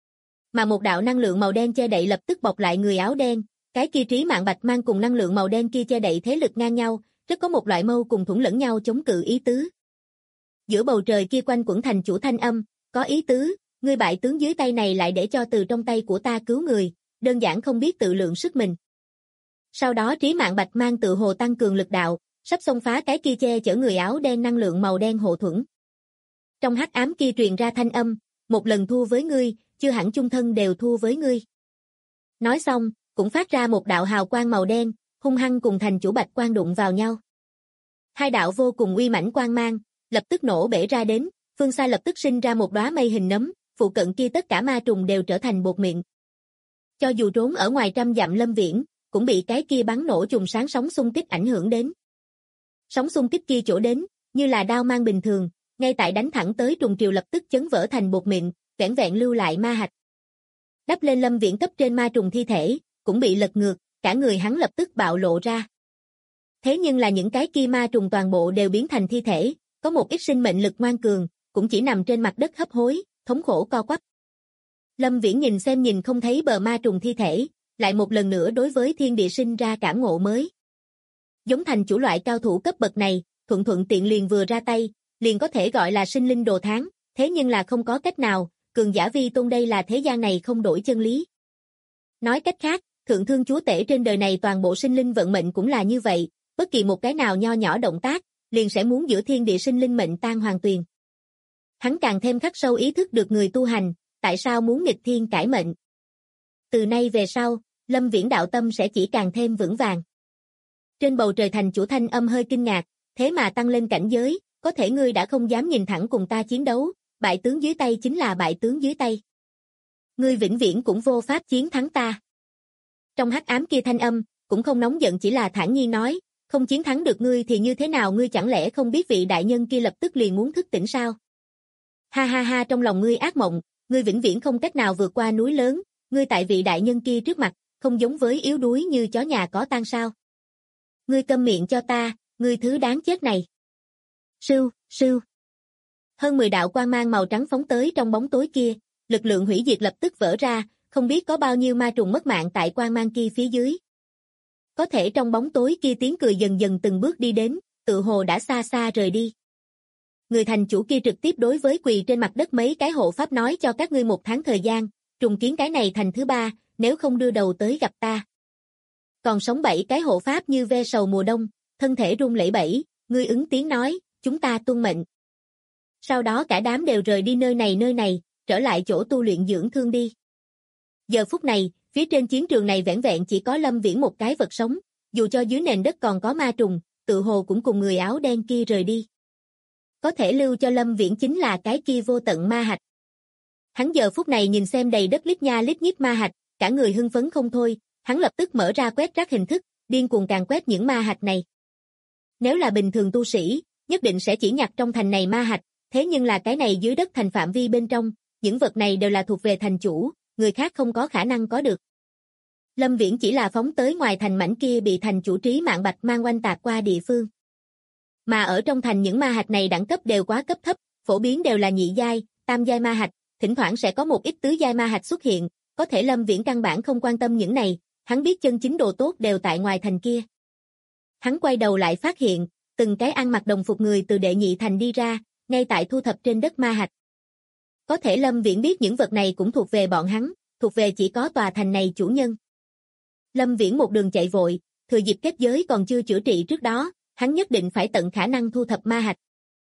Mà một đạo năng lượng màu đen che đậy lập tức bọc lại người áo đen, cái kia trí mạng bạch mang cùng năng lượng màu đen kia che đậy thế lực ngang nhau, rất có một loại mâu cùng thủng lẫn nhau chống cự ý tứ. Giữa bầu trời kia quanh quẩn thành chủ thanh âm, có ý tứ, ngươi bại tướng dưới tay này lại để cho từ trong tay của ta cứu người, đơn giản không biết tự lượng sức mình. Sau đó trí mạng bạch mang tự hồ tăng cường lực đạo, sắp xông phá cái kia che chở người áo đen năng lượng màu đen hộ thuẫn. Trong hắc ám kia truyền ra thanh âm, một lần thua với ngươi, chưa hẳn chung thân đều thua với ngươi. Nói xong, cũng phát ra một đạo hào quang màu đen, hung hăng cùng thành chủ bạch quang đụng vào nhau. Hai đạo vô cùng uy mãnh quang mang, lập tức nổ bể ra đến, phương xa lập tức sinh ra một đóa mây hình nấm, phụ cận kia tất cả ma trùng đều trở thành bột mịn. Cho dù trốn ở ngoài trăm dặm Lâm Viễn, cũng bị cái kia bắn nổ trùng sáng sóng xung kích ảnh hưởng đến. Sóng xung kích kia chỗ đến, như là đao mang bình thường, ngay tại đánh thẳng tới trùng triều lập tức chấn vỡ thành bột mịn, vẻn vẹn lưu lại ma hạch. Đắp lên Lâm Viễn cấp trên ma trùng thi thể, cũng bị lật ngược, cả người hắn lập tức bạo lộ ra. Thế nhưng là những cái kia ma trùng toàn bộ đều biến thành thi thể, có một ít sinh mệnh lực ngoan cường, cũng chỉ nằm trên mặt đất hấp hối, thống khổ co quắp. Lâm Viễn nhìn xem nhìn không thấy bờ ma trùng thi thể, lại một lần nữa đối với thiên địa sinh ra cảm ngộ mới. Giống thành chủ loại cao thủ cấp bậc này, thuận tiện liền vừa ra tay, liền có thể gọi là sinh linh đồ tháng, thế nhưng là không có cách nào, cường giả vi tôn đây là thế gian này không đổi chân lý. Nói cách khác, thượng thương chúa tể trên đời này toàn bộ sinh linh vận mệnh cũng là như vậy, bất kỳ một cái nào nho nhỏ động tác, liền sẽ muốn giữa thiên địa sinh linh mệnh tan hoàn tuyền. Hắn càng thêm khắc sâu ý thức được người tu hành, tại sao muốn nghịch thiên cải mệnh. Từ nay về sau, Lâm Viễn đạo tâm sẽ chỉ càng thêm vững vàng. Trên bầu trời thành chủ thanh âm hơi kinh ngạc, thế mà tăng lên cảnh giới, có thể ngươi đã không dám nhìn thẳng cùng ta chiến đấu, bại tướng dưới tay chính là bại tướng dưới tay. Ngươi vĩnh viễn cũng vô pháp chiến thắng ta. Trong hắc ám kia thanh âm, cũng không nóng giận chỉ là thản nhiên nói, không chiến thắng được ngươi thì như thế nào, ngươi chẳng lẽ không biết vị đại nhân kia lập tức liền muốn thức tỉnh sao? Ha ha ha, trong lòng ngươi ác mộng, ngươi vĩnh viễn không cách nào vượt qua núi lớn, ngươi tại vị đại nhân kia trước mặt, không giống với yếu đuối như chó nhà có tang sao? Ngươi câm miệng cho ta, ngươi thứ đáng chết này. Sưu, sưu. Hơn 10 đạo quang mang màu trắng phóng tới trong bóng tối kia, lực lượng hủy diệt lập tức vỡ ra, không biết có bao nhiêu ma trùng mất mạng tại quang mang kia phía dưới. Có thể trong bóng tối kia tiếng cười dần dần từng bước đi đến, tự hồ đã xa xa rời đi. Người thành chủ kia trực tiếp đối với quỳ trên mặt đất mấy cái hộ pháp nói cho các ngươi 1 tháng thời gian, trùng kiến cái này thành thứ 3, nếu không đưa đầu tới gặp ta. Còn sống 7 cái hộ pháp như ve sầu mùa đông, thân thể run lẩy bẩy, ngươi ứng tiếng nói, chúng ta tuân mệnh. Sau đó cả đám đều rời đi nơi này, trở lại chỗ tu luyện dưỡng thương đi. Giờ phút này, phía trên chiến trường này vẻn vẹn chỉ có Lâm Viễn một cái vật sống, dù cho dưới nền đất còn có ma trùng, tự hồ cũng cùng người áo đen kia rời đi. Có thể lưu cho Lâm Viễn chính là cái kia vô tận ma hạch. Hắn giờ phút này nhìn xem đầy đất lít nha lít nhít ma hạch, cả người hưng phấn không thôi, hắn lập tức mở ra quét rác hình thức, điên cuồng càn quét những ma hạch này. Nếu là bình thường tu sĩ, nhất định sẽ chỉ nhặt trong thành này ma hạch, thế nhưng là cái này dưới đất thành phạm vi bên trong, những vật này đều là thuộc về thành chủ, người khác không có khả năng có được. Lâm Viễn chỉ là phóng tới ngoài thành mảnh kia bị thành chủ Trí Mạng Bạch mang oanh tạc qua địa phương. Mà ở trong thành những ma hạch này đẳng cấp đều quá cấp thấp, phổ biến đều là nhị giai, tam giai ma hạch, thỉnh thoảng sẽ có một ít tứ giai ma hạch xuất hiện, có thể Lâm Viễn căn bản không quan tâm những này, hắn biết chân chính đồ tốt đều tại ngoài thành kia. Hắn quay đầu lại phát hiện, từng cái ăn mặc đồng phục người từ đệ nhị thành đi ra, ngay tại thu thập trên đất ma hạch. Có thể Lâm Viễn biết những vật này cũng thuộc về bọn hắn, thuộc về chỉ có tòa thành này chủ nhân. Lâm Viễn một đường chạy vội, thừa dịp kết giới còn chưa chữa trị trước đó, hắn nhất định phải tận khả năng thu thập ma hạch.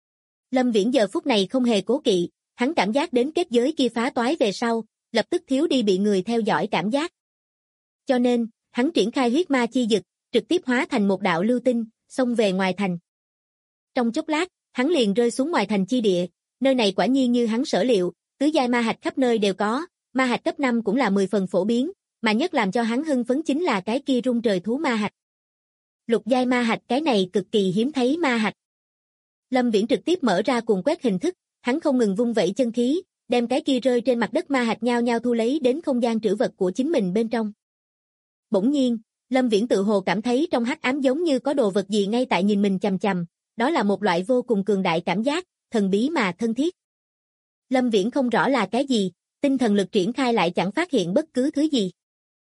Lâm Viễn giờ phút này không hề cố kỵ, hắn cảm giác đến kết giới kia phá toái về sau, lập tức thiếu đi bị người theo dõi cảm giác. Cho nên, hắn triển khai huyết ma chi dực, trực tiếp hóa thành một đạo lưu tinh, xông về ngoài thành. Trong chốc lát, hắn liền rơi xuống ngoài thành chi địa, nơi này quả nhiên như hắn sở liệu, tứ giai ma hạch khắp nơi đều có, ma hạch cấp 5 cũng là 10 phần phổ biến, mà nhất làm cho hắn hưng phấn chính là cái kia rung trời thú ma hạch. Lục giai ma hạch cái này cực kỳ hiếm thấy ma hạch. Lâm Viễn trực tiếp mở ra cuồng quét hình thức, hắn không ngừng vung vẩy chân khí, đem cái kia rơi trên mặt đất ma hạch nhao nhao thu lấy đến không gian trữ vật của chính mình bên trong. Bỗng nhiên, Lâm Viễn tự hồ cảm thấy trong hắc ám giống như có đồ vật gì ngay tại nhìn mình chằm chằm, đó là một loại vô cùng cường đại cảm giác, thần bí mà thân thiết. Lâm Viễn không rõ là cái gì, tinh thần lực triển khai lại chẳng phát hiện bất cứ thứ gì.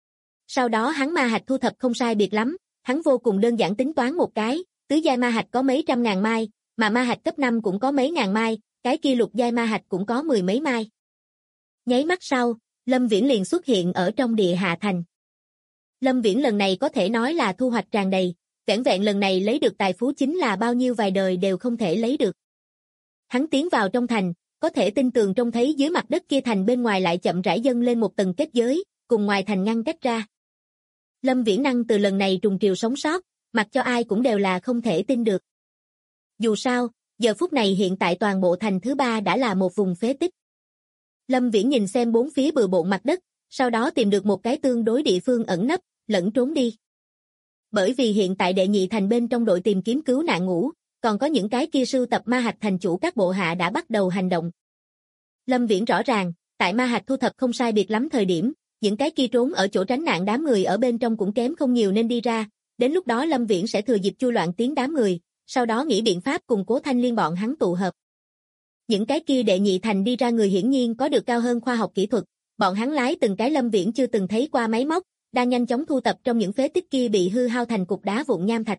Sau đó hắn ma hạch thu thập không sai biệt lắm, hắn vô cùng đơn giản tính toán một cái, tứ giai ma hạch có mấy trăm ngàn mai, mà ma hạch cấp 5 cũng có mấy ngàn mai, cái kia lục giai ma hạch cũng có mười mấy mai. Nháy mắt sau, Lâm Viễn liền xuất hiện ở trong địa hạ thành. Lâm Viễn lần này có thể nói là thu hoạch tràn đầy, vẻn vẹn lần này lấy được tài phú chính là bao nhiêu vài đời đều không thể lấy được. Hắn tiến vào trong thành, có thể tin tường trông thấy dưới mặt đất kia thành bên ngoài lại chậm rãi dâng lên một tầng kết giới, cùng ngoài thành ngăn cách ra. Lâm Viễn năng từ lần này trùng triều sống sót, mặc cho ai cũng đều là không thể tin được. Dù sao, giờ phút này hiện tại toàn bộ thành thứ 3 đã là một vùng phế tích. Lâm Viễn nhìn xem bốn phía bừa bộn mặt đất, sau đó tìm được một cái tương đối địa phương ẩn nấp, lẫn trốn đi. Bởi vì hiện tại đệ nhị thành bên trong đội tìm kiếm cứu nạn ngũ, còn có những cái kia sưu tập ma hạch thành chủ các bộ hạ đã bắt đầu hành động. Lâm Viễn rõ ràng, tại ma hạch thu thập không sai biệt lắm thời điểm, những cái kia trốn ở chỗ tránh nạn đám người ở bên trong cũng kém không nhiều nên đi ra, đến lúc đó Lâm Viễn sẽ thừa dịp chui loạn tiếng đám người, sau đó nghĩ biện pháp cùng Cố Thanh Liên bọn hắn tụ hợp. Những cái kia đệ nhị thành đi ra người hiển nhiên có được cao hơn khoa học kỹ thuật, bọn hắn lái từng cái Lâm Viễn chưa từng thấy qua máy móc, đang nhanh chóng thu tập trong những phế tích kia bị hư hao thành cục đá vụn nham thạch.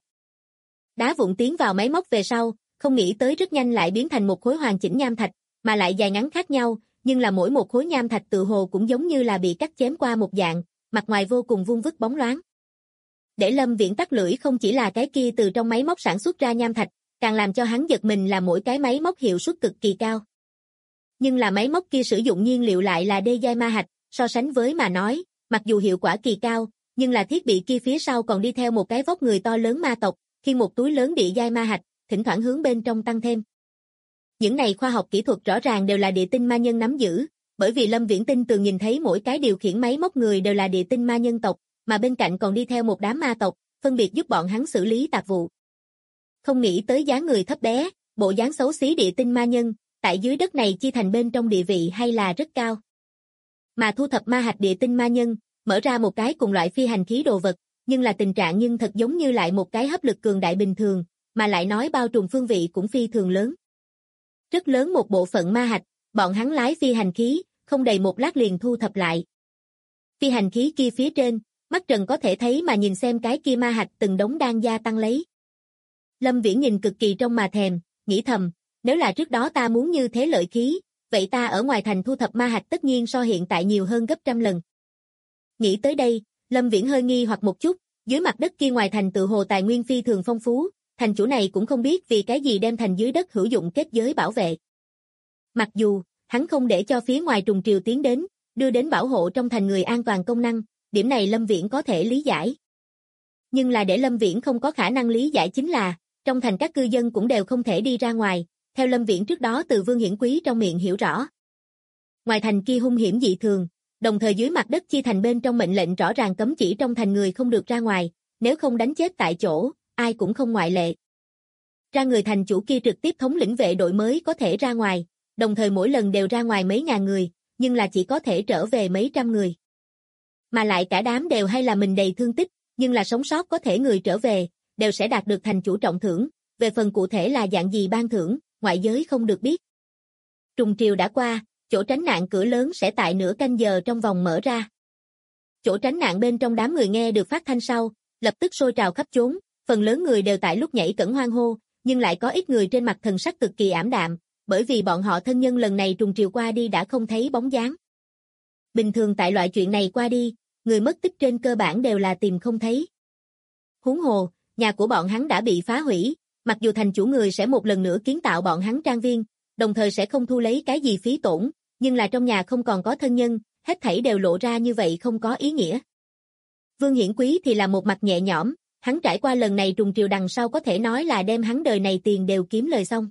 Đá vụn tiến vào máy móc về sau, không nghĩ tới rất nhanh lại biến thành một khối hoàn chỉnh nham thạch, mà lại dài ngắn khác nhau, nhưng là mỗi một khối nham thạch tự hồ cũng giống như là bị cắt chém qua một dạng, mặt ngoài vô cùng vuông vức bóng loáng. Để Lâm Viễn tắt lưỡi không chỉ là cái kia từ trong máy móc sản xuất ra nham thạch, càng làm cho hắn giật mình là mỗi cái máy móc hiệu suất cực kỳ cao. Nhưng là máy móc kia sử dụng nhiên liệu lại là đê giai ma hạch, so sánh với mà nói, mặc dù hiệu quả kỳ cao, nhưng là thiết bị kia phía sau còn đi theo một cái vóc người to lớn ma tộc, khi một túi lớn địa giai ma hạch, thỉnh thoảng hướng bên trong tăng thêm. Những này khoa học kỹ thuật rõ ràng đều là địa tinh ma nhân nắm giữ, bởi vì Lâm Viễn tin tường nhìn thấy mỗi cái điều khiển máy móc người đều là địa tinh ma nhân tộc, mà bên cạnh còn đi theo một đám ma tộc, phân biệt giúp bọn hắn xử lý tạp vụ. Không nghĩ tới dáng người thấp bé, bộ dáng xấu xí địa tinh ma nhân, tại dưới đất này chi thành bên trong địa vị hay là rất cao. Mà thu thập ma hạch địa tinh ma nhân, mở ra một cái cùng loại phi hành khí đồ vật, nhưng là tình trạng nhưng thật giống như lại một cái hấp lực cường đại bình thường, mà lại nói bao trùm phương vị cũng phi thường lớn. Rất lớn một bộ phận ma hạch, bọn hắn lái phi hành khí, không đầy một lát liền thu thập lại. Phi hành khí kia phía trên, mắt trần có thể thấy mà nhìn xem cái kia ma hạch từng đống đang gia tăng lấy. Lâm Viễn nhìn cực kỳ trong mà thèm, nghĩ thầm, nếu là trước đó ta muốn như thế lợi khí, vậy ta ở ngoài thành thu thập ma hạch tất nhiên so hiện tại nhiều hơn gấp trăm lần. Nghĩ tới đây, Lâm Viễn hơi nghi hoặc một chút, dưới mặt đất kia ngoài thành tự hồ tài nguyên phi thường phong phú, thành chủ này cũng không biết vì cái gì đem thành dưới đất hữu dụng kết giới bảo vệ. Mặc dù, hắn không để cho phía ngoài trùng triều tiến đến, đưa đến bảo hộ trong thành người an toàn công năng, điểm này Lâm Viễn có thể lý giải. Nhưng là để Lâm Viễn không có khả năng lý giải chính là, trong thành các cư dân cũng đều không thể đi ra ngoài, theo Lâm Viễn trước đó từ Vương Hiển Quý trong miệng hiểu rõ. Ngoài thành kia hung hiểm dị thường, đồng thời dưới mặt đất chi thành bên trong mệnh lệnh rõ ràng cấm chỉ trong thành người không được ra ngoài, nếu không đánh chết tại chỗ, ai cũng không ngoại lệ. Ra người thành chủ kia trực tiếp thống lĩnh vệ đội mới có thể ra ngoài, đồng thời mỗi lần đều ra ngoài mấy ngàn người, nhưng là chỉ có thể trở về mấy trăm người. Mà lại cả đám đều hay là mình đầy thương tích, nhưng là sống sót có thể người trở về, đều sẽ đạt được thành chủ trọng thưởng, về phần cụ thể là dạng gì ban thưởng, ngoại giới không được biết. Trùng triều đã qua, chỗ tránh nạn cửa lớn sẽ tại nửa canh giờ trong vòng mở ra. Chỗ tránh nạn bên trong đám người nghe được phát thanh sau, lập tức sôi trào khắp chốn, phần lớn người đều tại lúc nhảy cẫng hoan hô, nhưng lại có ít người trên mặt thần sắc cực kỳ ảm đạm, bởi vì bọn họ thân nhân lần này trùng triều qua đi đã không thấy bóng dáng. Bình thường tại loại chuyện này qua đi, người mất tích trên cơ bản đều là tìm không thấy. Huống hồ, nhà của bọn hắn đã bị phá hủy, mặc dù thành chủ người sẽ một lần nữa kiến tạo bọn hắn trang viên, đồng thời sẽ không thu lấy cái gì phí tổn, nhưng là trong nhà không còn có thân nhân, hết thảy đều lộ ra như vậy không có ý nghĩa. Vương Hiển Quý thì là một mặt nhẹ nhõm, hắn trải qua lần này trùng triều đằng sau có thể nói là đem hắn đời này tiền đều kiếm lời xong.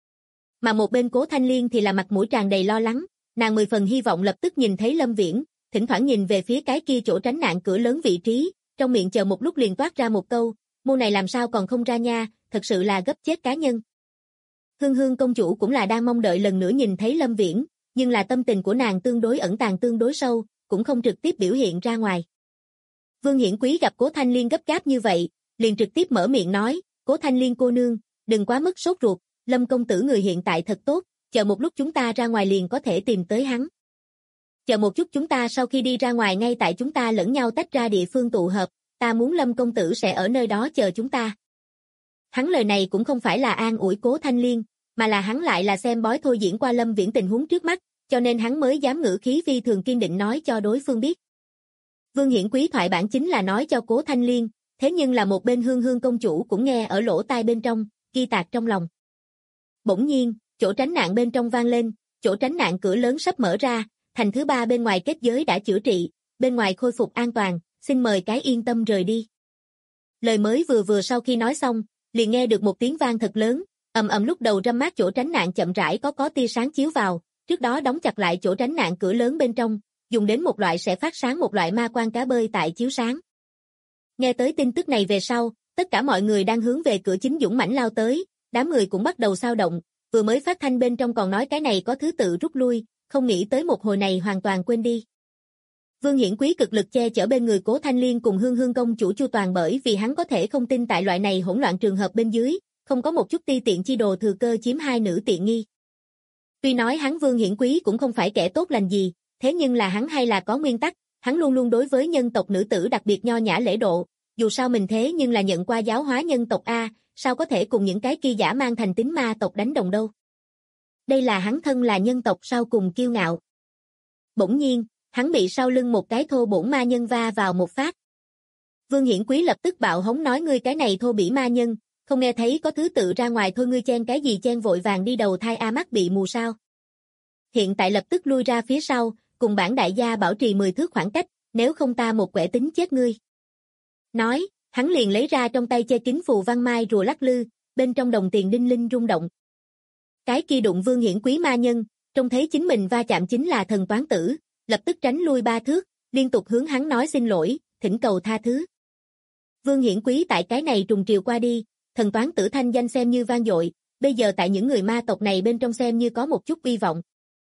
Mà một bên Cố Thanh Liên thì là mặt mũi tràn đầy lo lắng, nàng 10 phần hy vọng lập tức nhìn thấy Lâm Viễn, thỉnh thoảng nhìn về phía cái kia chỗ tránh nạn cửa lớn vị trí, trong miệng chờ một lúc liền toát ra một câu, môn này làm sao còn không ra nha, thật sự là gấp chết cá nhân. Hương Hương công chủ cũng là đang mong đợi lần nữa nhìn thấy Lâm Viễn, nhưng là tâm tình của nàng tương đối ẩn tàng tương đối sâu, cũng không trực tiếp biểu hiện ra ngoài. Vương Hiển Quý gặp Cố Thanh Liên gấp gáp như vậy, liền trực tiếp mở miệng nói, Cố Thanh Liên cô nương, đừng quá mức sốt ruột, Lâm công tử người hiện tại thật tốt, chờ một lúc chúng ta ra ngoài liền có thể tìm tới hắn. Chờ một chút chúng ta sau khi đi ra ngoài ngay tại chúng ta lẫn nhau tách ra địa phương tụ hợp, ta muốn Lâm công tử sẽ ở nơi đó chờ chúng ta. Hắn lời này cũng không phải là an ủi Cố Thanh Liên, mà là hắn lại là xem bói thôi diễn qua Lâm Viễn tình huống trước mắt, cho nên hắn mới dám ngữ khí phi thường kiên định nói cho đối phương biết. Vương Hiển Quý thoại bản chính là nói cho Cố Thanh Liên, thế nhưng là một bên Hương Hương công chủ cũng nghe ở lỗ tai bên trong, ghi tạc trong lòng. Bỗng nhiên, chỗ tránh nạn bên trong vang lên, chỗ tránh nạn cửa lớn sắp mở ra, thành thứ 3 bên ngoài kết giới đã chữa trị, bên ngoài khôi phục an toàn, xin mời cái yên tâm rời đi. Lời mới vừa sau khi nói xong, liền nghe được một tiếng vang thật lớn, ầm ầm lúc đầu râm mát chỗ tránh nạn chậm rãi có tia sáng chiếu vào, trước đó đóng chặt lại chỗ tránh nạn cửa lớn bên trong, dùng đến một loại sẽ phát sáng một loại ma quang cá bơi tại chiếu sáng. Nghe tới tin tức này về sau, tất cả mọi người đang hướng về cửa chính dũng mãnh lao tới, đám người cũng bắt đầu xao động, vừa mới phát thanh bên trong còn nói cái này có thứ tự rút lui, không nghĩ tới một hồi này hoàn toàn quên đi. Vương Hiển Quý cực lực che chở bên người Cố Thanh Liên cùng Hương Hương công chủ chu toàn bởi vì hắn có thể không tin tại loại này hỗn loạn trường hợp bên dưới, không có một chút ti tiện chi đồ thừa cơ chiếm hai nữ tiện nghi. Tuy nói hắn Vương Hiển Quý cũng không phải kẻ tốt lành gì, thế nhưng là hắn hay là có nguyên tắc, hắn luôn luôn đối với nhân tộc nữ tử đặc biệt nho nhã lễ độ, dù sao mình thế nhưng là nhận qua giáo hóa nhân tộc A, sao có thể cùng những cái kia giả mang thành tính ma tộc đánh đồng đâu. Đây là hắn thân là nhân tộc sau cùng kiêu ngạo. Bỗng nhiên, hắn bị sau lưng một cái thô bổn ma nhân va vào một phát. Vương Hiển Quý lập tức bạo hống nói ngươi cái này thô bỉ ma nhân, không nghe thấy có thứ tự ra ngoài thôi ngươi chen cái gì chen vội vàng đi đầu thai a mắt bị mù sao. Hiện tại lập tức lui ra phía sau, cùng bản đại gia bảo trì 10 thước khoảng cách, nếu không ta một quẻ tính chết ngươi. Nói, hắn liền lấy ra trong tay che kính phù văn mai rùa lắc lư, bên trong đồng tiền đinh linh rung động. Cái kia đụng Vương Hiển Quý ma nhân, trông thấy chính mình va chạm chính là thần toán tử, lập tức tránh lui 3 thước, liên tục hướng hắn nói xin lỗi, thỉnh cầu tha thứ. Vương Hiển Quý tại cái này trùng triều qua đi, thần toán tử thanh danh xem như vang dội, bây giờ tại những người ma tộc này bên trong xem như có một chút uy vọng.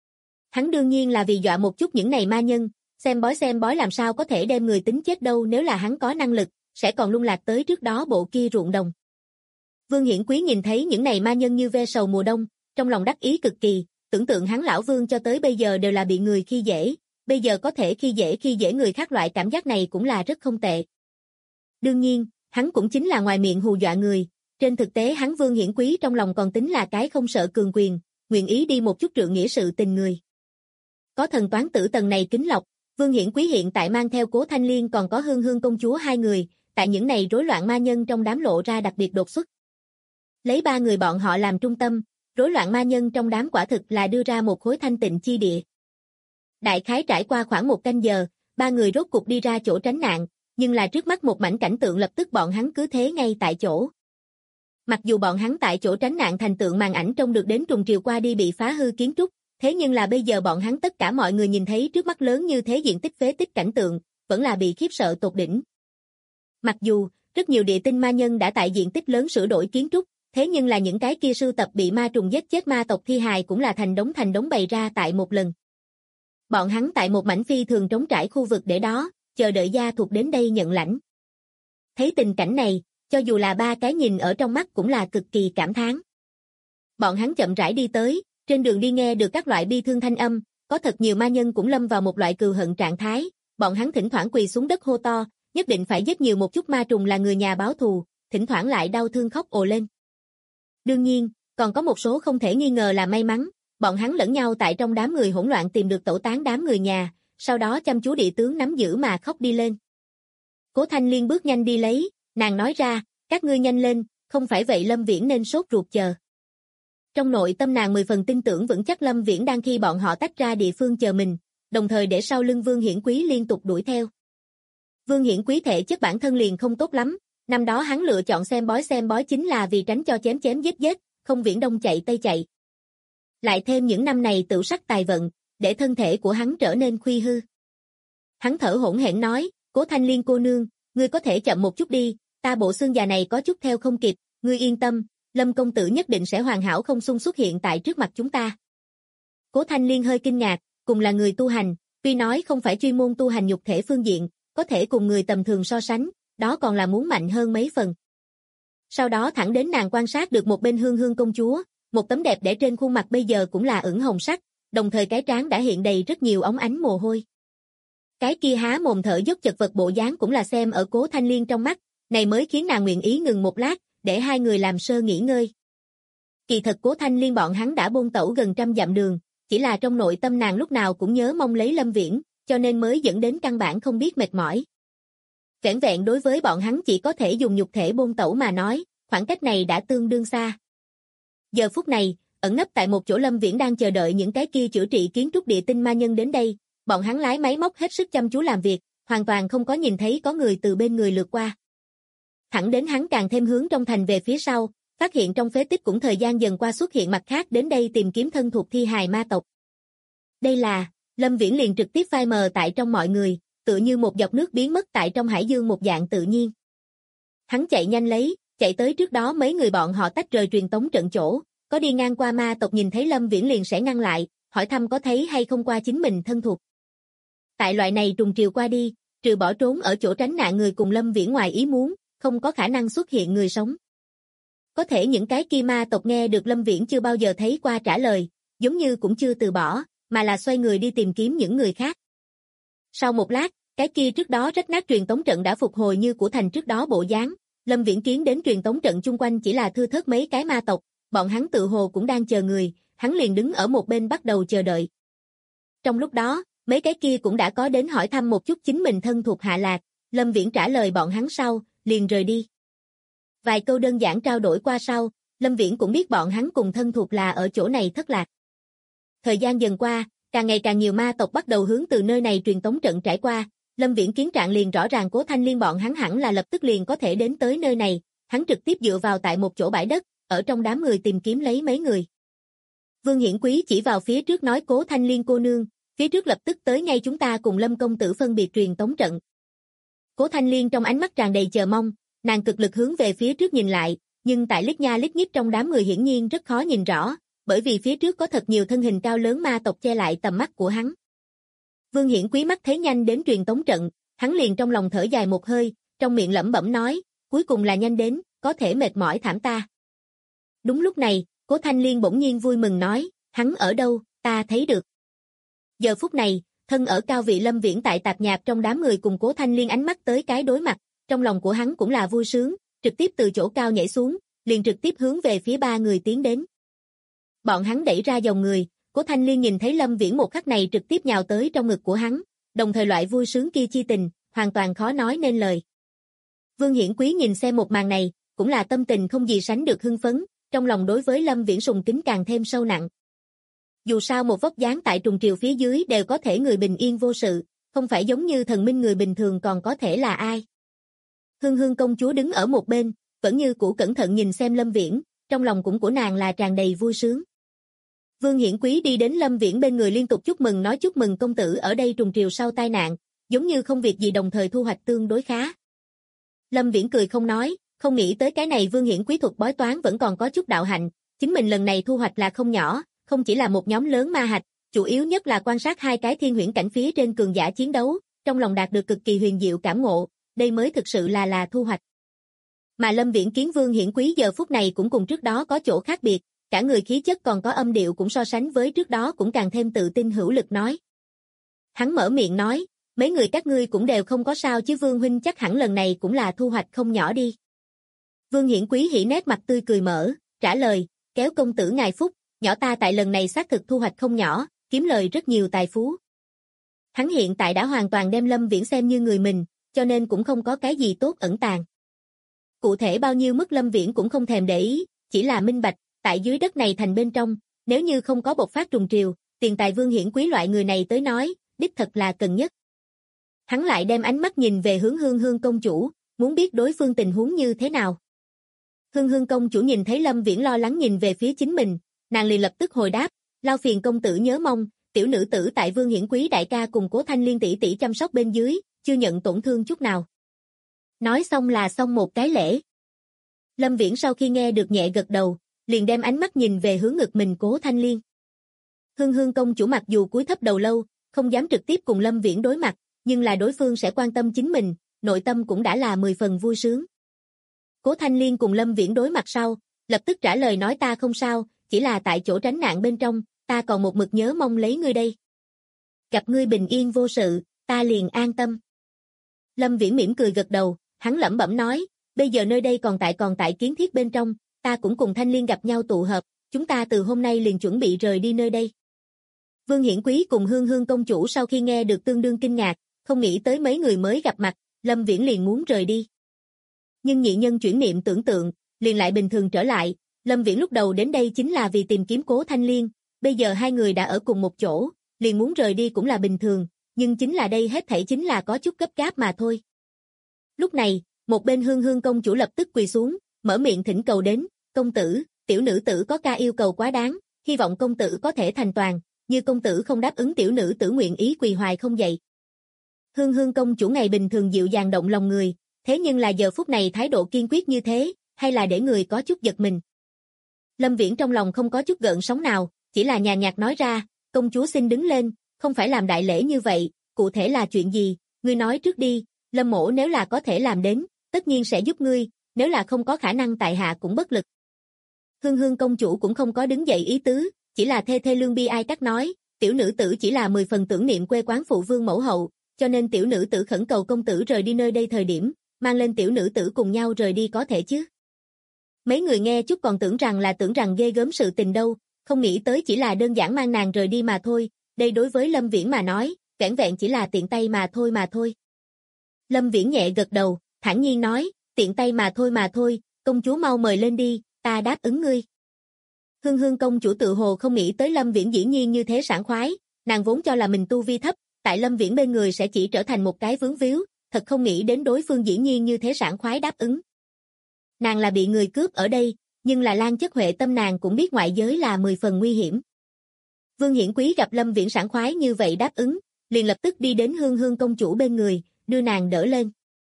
Hắn đương nhiên là vì dọa một chút những này ma nhân, xem bói làm sao có thể đem người tính chết đâu, nếu là hắn có năng lực, sẽ còn lung lạc tới trước đó bộ kia ruộng đồng. Vương Hiển Quý nhìn thấy những này ma nhân như ve sầu mùa đông, trong lòng đắc ý cực kỳ, tưởng tượng hắn lão Vương cho tới bây giờ đều là bị người khi dễ, bây giờ có thể khi dễ người khác, loại cảm giác này cũng là rất không tệ. Đương nhiên, hắn cũng chính là ngoài miệng hù dọa người, trên thực tế hắn Vương Hiển Quý trong lòng còn tính là cái không sợ cường quyền, nguyện ý đi một chút trượng nghĩa sự tình người. Có thần toán tử tầng này kính lọc, Vương Hiển Quý hiện tại mang theo Cố Thanh Liên còn có Hương Hương công chúa hai người, tại những này rối loạn ma nhân trong đám lộ ra đặc biệt đột xuất. Lấy 3 người bọn họ làm trung tâm, rối loạn ma nhân trong đám quả thực là đưa ra một khối thanh tịnh chi địa. Đại khái trải qua khoảng 1 canh giờ, 3 người rốt cục đi ra chỗ tránh nạn, nhưng là trước mắt một mảnh cảnh tượng lập tức bọn hắn cứ thế ngay tại chỗ. Mặc dù bọn hắn tại chỗ tránh nạn thành tượng màn ảnh trông được đến trùng triều qua đi bị phá hư kiến trúc, thế nhưng là bây giờ bọn hắn tất cả mọi người nhìn thấy trước mắt lớn như thế diện tích phế tích cảnh tượng, vẫn là bị khiếp sợ tột đỉnh. Mặc dù, rất nhiều địa tinh ma nhân đã tại diện tích lớn sửa đổi kiến trúc, thế nhưng là những cái kia sưu tập bị ma trùng giết chết ma tộc thi hài cũng là thành đống bày ra tại một lần. Bọn hắn tại một mảnh phi thường trống trải khu vực để đó, chờ đợi gia thuộc đến đây nhận lãnh. Thấy tình cảnh này, cho dù là ba cái nhìn ở trong mắt cũng là cực kỳ cảm thán. Bọn hắn chậm rãi đi tới, trên đường đi nghe được các loại bi thương thanh âm, có thật nhiều ma nhân cũng lâm vào một loại cừu hận trạng thái, bọn hắn thỉnh thoảng quỳ xuống đất hô to, nhất định phải giết nhiều một chút ma trùng là người nhà báo thù, thỉnh thoảng lại đau thương khóc ồ lên. Đương nhiên, còn có một số không thể nghi ngờ là may mắn, bọn hắn lẫn nhau tại trong đám người hỗn loạn tìm được tẩu tán đám người nhà, sau đó chăm chú địa tướng nắm giữ mà khóc đi lên. Cố Thanh Liên bước nhanh đi lấy, nàng nói ra, các ngươi nhanh lên, không phải vậy Lâm Viễn nên sốt ruột chờ. Trong nội tâm nàng 10 phần tin tưởng vững chắc Lâm Viễn đang khi bọn họ tách ra địa phương chờ mình, đồng thời để sau lưng Vương Hiển Quý liên tục đuổi theo. Vương Hiển Quý thể chất bản thân liền không tốt lắm, năm đó hắn lựa chọn xem bói chính là vì tránh cho chém giết, không viễn đông chạy tây chạy. Lại thêm những năm này tửu sắc tài vận, để thân thể của hắn trở nên khuy hư. Hắn thở hổn hển nói, Cố Thanh Liên cô nương, ngươi có thể chậm một chút đi, ta bộ xương già này có chút theo không kịp, ngươi yên tâm, Lâm công tử nhất định sẽ hoàn hảo không xung xuất hiện tại trước mặt chúng ta. Cố Thanh Liên hơi kinh ngạc, cùng là người tu hành, tuy nói không phải chuyên môn tu hành nhục thể phương diện, có thể cùng người tầm thường so sánh, đó còn là muốn mạnh hơn mấy phần. Sau đó thẳng đến nàng quan sát được một bên Hương Hương công chúa, một tấm đẹp để trên khuôn mặt bây giờ cũng là ửng hồng sắc, đồng thời cái trán đã hiện đầy rất nhiều óng ánh mồ hôi. Cái kia há mồm thở dốc chật vật bộ dáng cũng là xem ở Cố Thanh Liên trong mắt, này mới khiến nàng nguyện ý ngừng một lát, để hai người làm sơ nghỉ ngơi. Kỳ thật Cố Thanh Liên bọn hắn đã bôn tẩu gần 100 dặm đường, chỉ là trong nội tâm nàng lúc nào cũng nhớ mong lấy Lâm Viễn, cho nên mới dẫn đến căn bản không biết mệt mỏi. Vẻn vẹn đối với bọn hắn chỉ có thể dùng nhục thể bôn tẩu mà nói, khoảng cách này đã tương đương xa. Giờ phút này, ẩn nấp tại một chỗ Lâm Viễn đang chờ đợi những cái kia chữa trị kiến trúc địa tinh ma nhân đến đây, bọn hắn lái máy móc hết sức chăm chú làm việc, hoàn toàn không có nhìn thấy có người từ bên người lướt qua. Thẳng đến hắn càng thêm hướng trong thành về phía sau, phát hiện trong phế tích cũng thời gian dần qua xuất hiện mặt khác đến đây tìm kiếm thân thuộc thi hài ma tộc. Đây là, Lâm Viễn liền trực tiếp phai mờ tại trong mọi người, tựa như một giọt nước biến mất tại trong hải dương một dạng tự nhiên. Hắn chạy nhanh chạy tới trước đó mấy người bọn họ tách rời truyền tống trận chỗ, có đi ngang qua ma tộc nhìn thấy Lâm Viễn liền sẽ ngăn lại, hỏi thăm có thấy hay không qua chính mình thân thuộc. Tại loại này trùng triều qua đi, trừ bỏ trốn ở chỗ tránh nạn người cùng Lâm Viễn ngoài ý muốn, không có khả năng xuất hiện người sống. Có thể những cái kia ma tộc nghe được Lâm Viễn chưa bao giờ thấy qua trả lời, giống như cũng chưa từ bỏ, mà là xoay người đi tìm kiếm những người khác. Sau một lát, cái kia trước đó rách nát truyền tống trận đã phục hồi như của thành trước đó bộ dáng, Lâm Viễn kiến đến truyền tống trận chung quanh chỉ là thưa thớt mấy cái ma tộc, bọn hắn tự hồ cũng đang chờ người, hắn liền đứng ở một bên bắt đầu chờ đợi. Trong lúc đó, mấy cái kia cũng đã có đến hỏi thăm một chút chính mình thân thuộc hạ lạc, Lâm Viễn trả lời bọn hắn sau, liền rời đi. Vài câu đơn giản trao đổi qua sau, Lâm Viễn cũng biết bọn hắn cùng thân thuộc là ở chỗ này thất lạc. Thời gian dần qua, càng ngày càng nhiều ma tộc bắt đầu hướng từ nơi này truyền tống trận trải qua, Lâm Viễn kiến trạng liền rõ ràng Cố Thanh Liên bọn hắn hẳn là lập tức liền có thể đến tới nơi này, hắn trực tiếp dựa vào tại một chỗ bãi đất, ở trong đám người tìm kiếm lấy mấy người. Vương Hiển Quý chỉ vào phía trước nói Cố Thanh Liên cô nương, phía trước lập tức tới ngay chúng ta cùng Lâm công tử phân biệt truyền tống trận. Cố Thanh Liên trong ánh mắt tràn đầy chờ mong, nàng cực lực hướng về phía trước nhìn lại, nhưng tại lít nha lít nhít trong đám người hiển nhiên rất khó nhìn rõ, bởi vì phía trước có thật nhiều thân hình cao lớn ma tộc che lại tầm mắt của hắn. Vương Hiển Quý mắt thấy nhanh đến truyền tống trận, hắn liền trong lòng thở dài một hơi, trong miệng lẩm bẩm nói, cuối cùng là nhanh đến, có thể mệt mỏi thảm ta. Đúng lúc này, Cố Thanh Liên bỗng nhiên vui mừng nói, hắn ở đâu, ta thấy được. Giờ phút này, thân ở cao vị Lâm Viễn tại tạp nhạp trong đám người cùng Cố Thanh Liên ánh mắt tới cái đối mặt, trong lòng của hắn cũng là vui sướng, trực tiếp từ chỗ cao nhảy xuống, liền trực tiếp hướng về phía ba người tiến đến. Bọn hắn đẩy ra dòng người, Cố Thanh Liên nhìn thấy Lâm Viễn một khắc này trực tiếp nhào tới trong ngực của hắn, đồng thời loại vui sướng kia chi tình, hoàn toàn khó nói nên lời. Vương Hiển Quý nhìn xem một màn này, cũng là tâm tình không gì sánh được hưng phấn, trong lòng đối với Lâm Viễn sùng kính càng thêm sâu nặng. Dù sao một vóc dáng tại trùng triều phía dưới đều có thể người bình yên vô sự, không phải giống như thần minh người bình thường còn có thể là ai. Hương Hương công chúa đứng ở một bên, vẫn như cũ cẩn thận nhìn xem Lâm Viễn, trong lòng cũng của nàng là tràn đầy vui sướng. Vương Hiển Quý đi đến Lâm Viễn bên người liên tục chúc mừng nói chúc mừng công tử ở đây trùng triều sau tai nạn, giống như không việc gì đồng thời thu hoạch tương đối khá. Lâm Viễn cười không nói, không nghĩ tới cái này Vương Hiển Quý thuật bói toán vẫn còn có chút đạo hạnh, chính mình lần này thu hoạch là không nhỏ, không chỉ là một nhóm lớn ma hạch, chủ yếu nhất là quan sát hai cái thiên huyễn cảnh phía trên cường giả chiến đấu, trong lòng đạt được cực kỳ huyền diệu cảm ngộ, đây mới thực sự là thu hoạch. Mà Lâm Viễn kiến Vương Hiển Quý giờ phút này cũng cùng trước đó có chỗ khác biệt, cả người khí chất còn có âm điệu cũng so sánh với trước đó cũng càng thêm tự tin hữu lực nói. Hắn mở miệng nói, mấy người các ngươi cũng đều không có sao chứ Vương huynh chắc hẳn lần này cũng là thu hoạch không nhỏ đi. Vương Hiển Quý hỉ nét mặt tươi cười mở, trả lời, kéo công tử ngài phúc, nhỏ ta tại lần này xác thực thu hoạch không nhỏ, kiếm lời rất nhiều tài phú. Hắn hiện tại đã hoàn toàn đem Lâm Viễn xem như người mình, cho nên cũng không có cái gì tốt ẩn tàng. Cụ thể bao nhiêu mức Lâm Viễn cũng không thèm để ý, chỉ là minh bạch, tại dưới đất này thành bên trong, nếu như không có bộc phát trùng triều, tiền tài Vương Hiển Quý loại người này tới nói, đích thật là cần nhất. Hắn lại đem ánh mắt nhìn về hướng Hương Hương công chủ, muốn biết đối phương tình huống như thế nào. Hương Hương công chủ nhìn thấy Lâm Viễn lo lắng nhìn về phía chính mình, nàng liền lập tức hồi đáp, lao phiền công tử nhớ mong, tiểu nữ tử tại Vương Hiển Quý đại ca cùng Cố Thanh Liên tỷ tỷ chăm sóc bên dưới, chưa nhận tổn thương chút nào. Nói xong là xong một cái lễ. Lâm Viễn sau khi nghe được nhẹ gật đầu, liền đem ánh mắt nhìn về hướng ngực mình Cố Thanh Liên. Hương Hương công chủ mặc dù cúi thấp đầu lâu, không dám trực tiếp cùng Lâm Viễn đối mặt, nhưng là đối phương sẽ quan tâm chính mình, nội tâm cũng đã là 10 phần vui sướng. Cố Thanh Liên cùng Lâm Viễn đối mặt sau, lập tức trả lời nói ta không sao, chỉ là tại chỗ tránh nạn bên trong, ta còn một mực nhớ mong lấy ngươi đây. Gặp ngươi bình yên vô sự, ta liền an tâm. Lâm Viễn mỉm cười gật đầu, hắn lẩm bẩm nói, bây giờ nơi đây còn tại kiến thiết bên trong, ta cũng cùng Thanh Liên gặp nhau tụ hợp, chúng ta từ hôm nay liền chuẩn bị rời đi nơi đây. Vương Hiển Quý cùng Hương Hương công chủ sau khi nghe được tương đương kinh ngạc, không nghĩ tới mấy người mới gặp mặt, Lâm Viễn liền muốn rời đi. Nhưng nhị nhân chuyển niệm tưởng tượng, liền lại bình thường trở lại, Lâm Viễn lúc đầu đến đây chính là vì tìm kiếm Cố Thanh Liên, bây giờ hai người đã ở cùng một chỗ, liền muốn rời đi cũng là bình thường, nhưng chính là đây hết thảy chính là có chút gấp gáp mà thôi. Lúc này, một bên Hương Hương công chủ lập tức quỳ xuống, mở miệng thỉnh cầu đến, công tử, tiểu nữ tử có ca yêu cầu quá đáng, hy vọng công tử có thể thành toàn, như công tử không đáp ứng tiểu nữ tử nguyện ý quỳ hoài không dậy. Hương Hương công chủ ngày bình thường dịu dàng động lòng người, thế nhưng là giờ phút này thái độ kiên quyết như thế, hay là để người có chút giật mình. Lâm Viễn trong lòng không có chút gợn sóng nào, chỉ là nhàn nhạt nói ra, công chúa xin đứng lên, không phải làm đại lễ như vậy, cụ thể là chuyện gì, ngươi nói trước đi, Lâm mỗ nếu là có thể làm đến, tất nhiên sẽ giúp ngươi, nếu là không có khả năng tại hạ cũng bất lực. Hương Hương công chủ cũng không có đứng dậy ý tứ, chỉ là thê thê lương bi ai cắt nói, tiểu nữ tử chỉ là 10 phần tưởng niệm quê quán phụ vương mẫu hậu, cho nên tiểu nữ tử khẩn cầu công tử rời đi nơi đây thời điểm, mang lên tiểu nữ tử cùng nhau rời đi có thể chứ. Mấy người nghe chút còn tưởng rằng ghê gớm sự tình đâu, không nghĩ tới chỉ là đơn giản mang nàng rời đi mà thôi, đây đối với Lâm Viễn mà nói, vẻn vẹn chỉ là tiện tay mà thôi. Lâm Viễn nhẹ gật đầu, thản nhiên nói, tiện tay mà thôi, công chúa mau mời lên đi, ta đáp ứng ngươi. Hương Hương công chủ tự hồ không nghĩ tới Lâm Viễn dĩ nhiên như thế sảng khoái, nàng vốn cho là mình tu vi thấp, tại Lâm Viễn bên người sẽ chỉ trở thành một cái vướng víu, thật không nghĩ đến đối phương dĩ nhiên như thế sảng khoái đáp ứng. Nàng là bị người cướp ở đây, nhưng là Lan Chất Huệ tâm nàng cũng biết ngoại giới là 10 phần nguy hiểm. Vương Hiển Quý gặp Lâm Viễn sảng khoái như vậy đáp ứng, liền lập tức đi đến Hương Hương công chủ bên người, đưa nàng đỡ lên.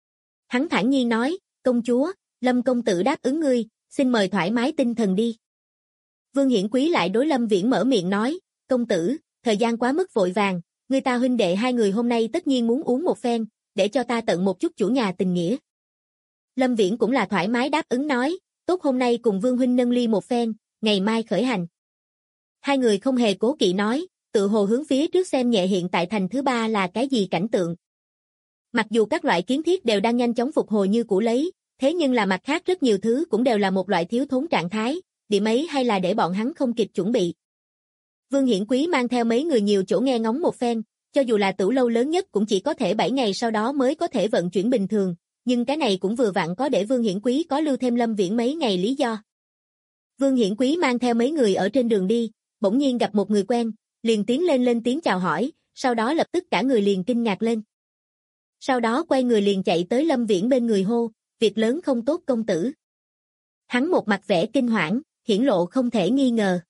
Hắn thản nhiên nói, công chúa, Lâm công tử đáp ứng ngươi, xin mời thoải mái tinh thần đi. Vương Hiển Quý lại đối Lâm Viễn mở miệng nói, công tử, thời gian quá mức vội vàng, người ta huynh đệ hai người hôm nay tất nhiên muốn uống một phen, để cho ta tận một chút chủ nhà tình nghĩa. Lâm Viễn cũng là thoải mái đáp ứng nói, tốt hôm nay cùng Vương huynh nâng ly một phen, ngày mai khởi hành. Hai người không hề cố kỵ nói, tự hồ hướng phía trước xem nhẹ hiện tại thành thứ ba là cái gì cảnh tượng. Mặc dù các loại kiến thiết đều đang nhanh chóng phục hồi như cũ lấy, thế nhưng là mặt khác rất nhiều thứ cũng đều là một loại thiếu thốn trạng thái, điểm ấy hay là để bọn hắn không kịp chuẩn bị. Vương Hiển Quý mang theo mấy người nhiều chỗ nghe ngóng một phen, cho dù là tửu lâu lớn nhất cũng chỉ có thể 7 ngày sau đó mới có thể vận chuyển bình thường, nhưng cái này cũng vừa vặn có để Vương Hiển Quý có lưu thêm Lâm Viễn mấy ngày lý do. Vương Hiển Quý mang theo mấy người ở trên đường đi, bỗng nhiên gặp một người quen, liền tiến lên tiếng chào hỏi, sau đó lập tức cả người liền kinh ngạc lên. Sau đó quay người liền chạy tới Lâm Viễn bên người hô, việc lớn không tốt công tử. Hắn một mặt vẻ kinh hoảng, hiển lộ không thể nghi ngờ.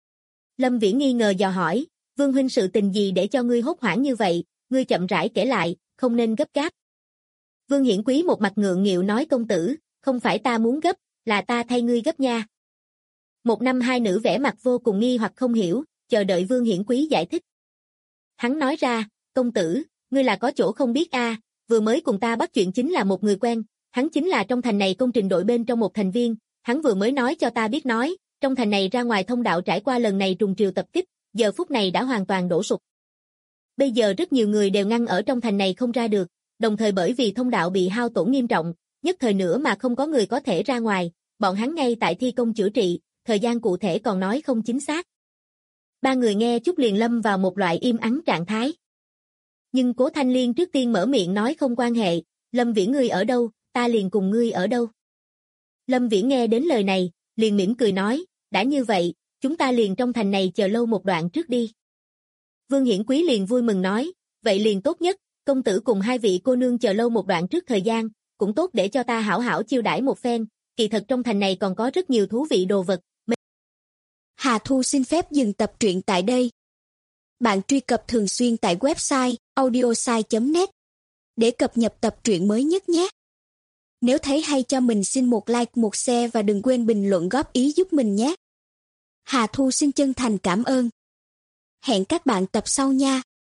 Lâm Viễn nghi ngờ dò hỏi, Vương huynh sự tình gì để cho ngươi hốt hoảng như vậy, ngươi chậm rãi kể lại, không nên gấp gáp. Vương Hiển Quý một mặt ngượng nghịu nói công tử, không phải ta muốn gấp, là ta thay ngươi gấp nha. Một nam hai nữ vẻ mặt vô cùng nghi hoặc không hiểu, chờ đợi Vương Hiển Quý giải thích. Hắn nói ra, công tử, ngươi là có chỗ không biết a, vừa mới cùng ta bắt chuyện chính là một người quen, hắn chính là trong thành này công trình đội bên trong một thành viên, hắn vừa mới nói cho ta biết nói, trong thành này ra ngoài thông đạo trải qua lần này trùng triều tập kích, giờ phút này đã hoàn toàn đổ sụp. Bây giờ rất nhiều người đều ngăn ở trong thành này không ra được, đồng thời bởi vì thông đạo bị hao tổn nghiêm trọng, nhất thời nữa mà không có người có thể ra ngoài, bọn hắn ngay tại thi công chữa trị, thời gian cụ thể còn nói không chính xác. Ba người nghe chút liền lâm vào một loại im ắng trạng thái. Nhưng Cố Thanh Liên trước tiên mở miệng nói không quan hệ, Lâm Viễn ngươi ở đâu, ta liền cùng ngươi ở đâu. Lâm Viễn nghe đến lời này, liền mỉm cười nói, đã như vậy, chúng ta liền trong thành này chờ lâu một đoạn trước đi. Vương Hiển Quý liền vui mừng nói, vậy liền tốt nhất, công tử cùng hai vị cô nương chờ lâu một đoạn trước thời gian, cũng tốt để cho ta hảo hảo chiêu đãi một phen, kỳ thật trong thành này còn có rất nhiều thú vị đồ vật.
Hà Thu xin phép dừng tập truyện tại đây. Bạn truy cập thường xuyên tại website audiosai.net để cập nhật tập truyện mới nhất nhé. Nếu thấy hay cho mình xin một like, một share và đừng quên bình luận góp ý giúp mình nhé. Hà Thu xin chân thành cảm ơn. Hẹn các bạn tập sau nha.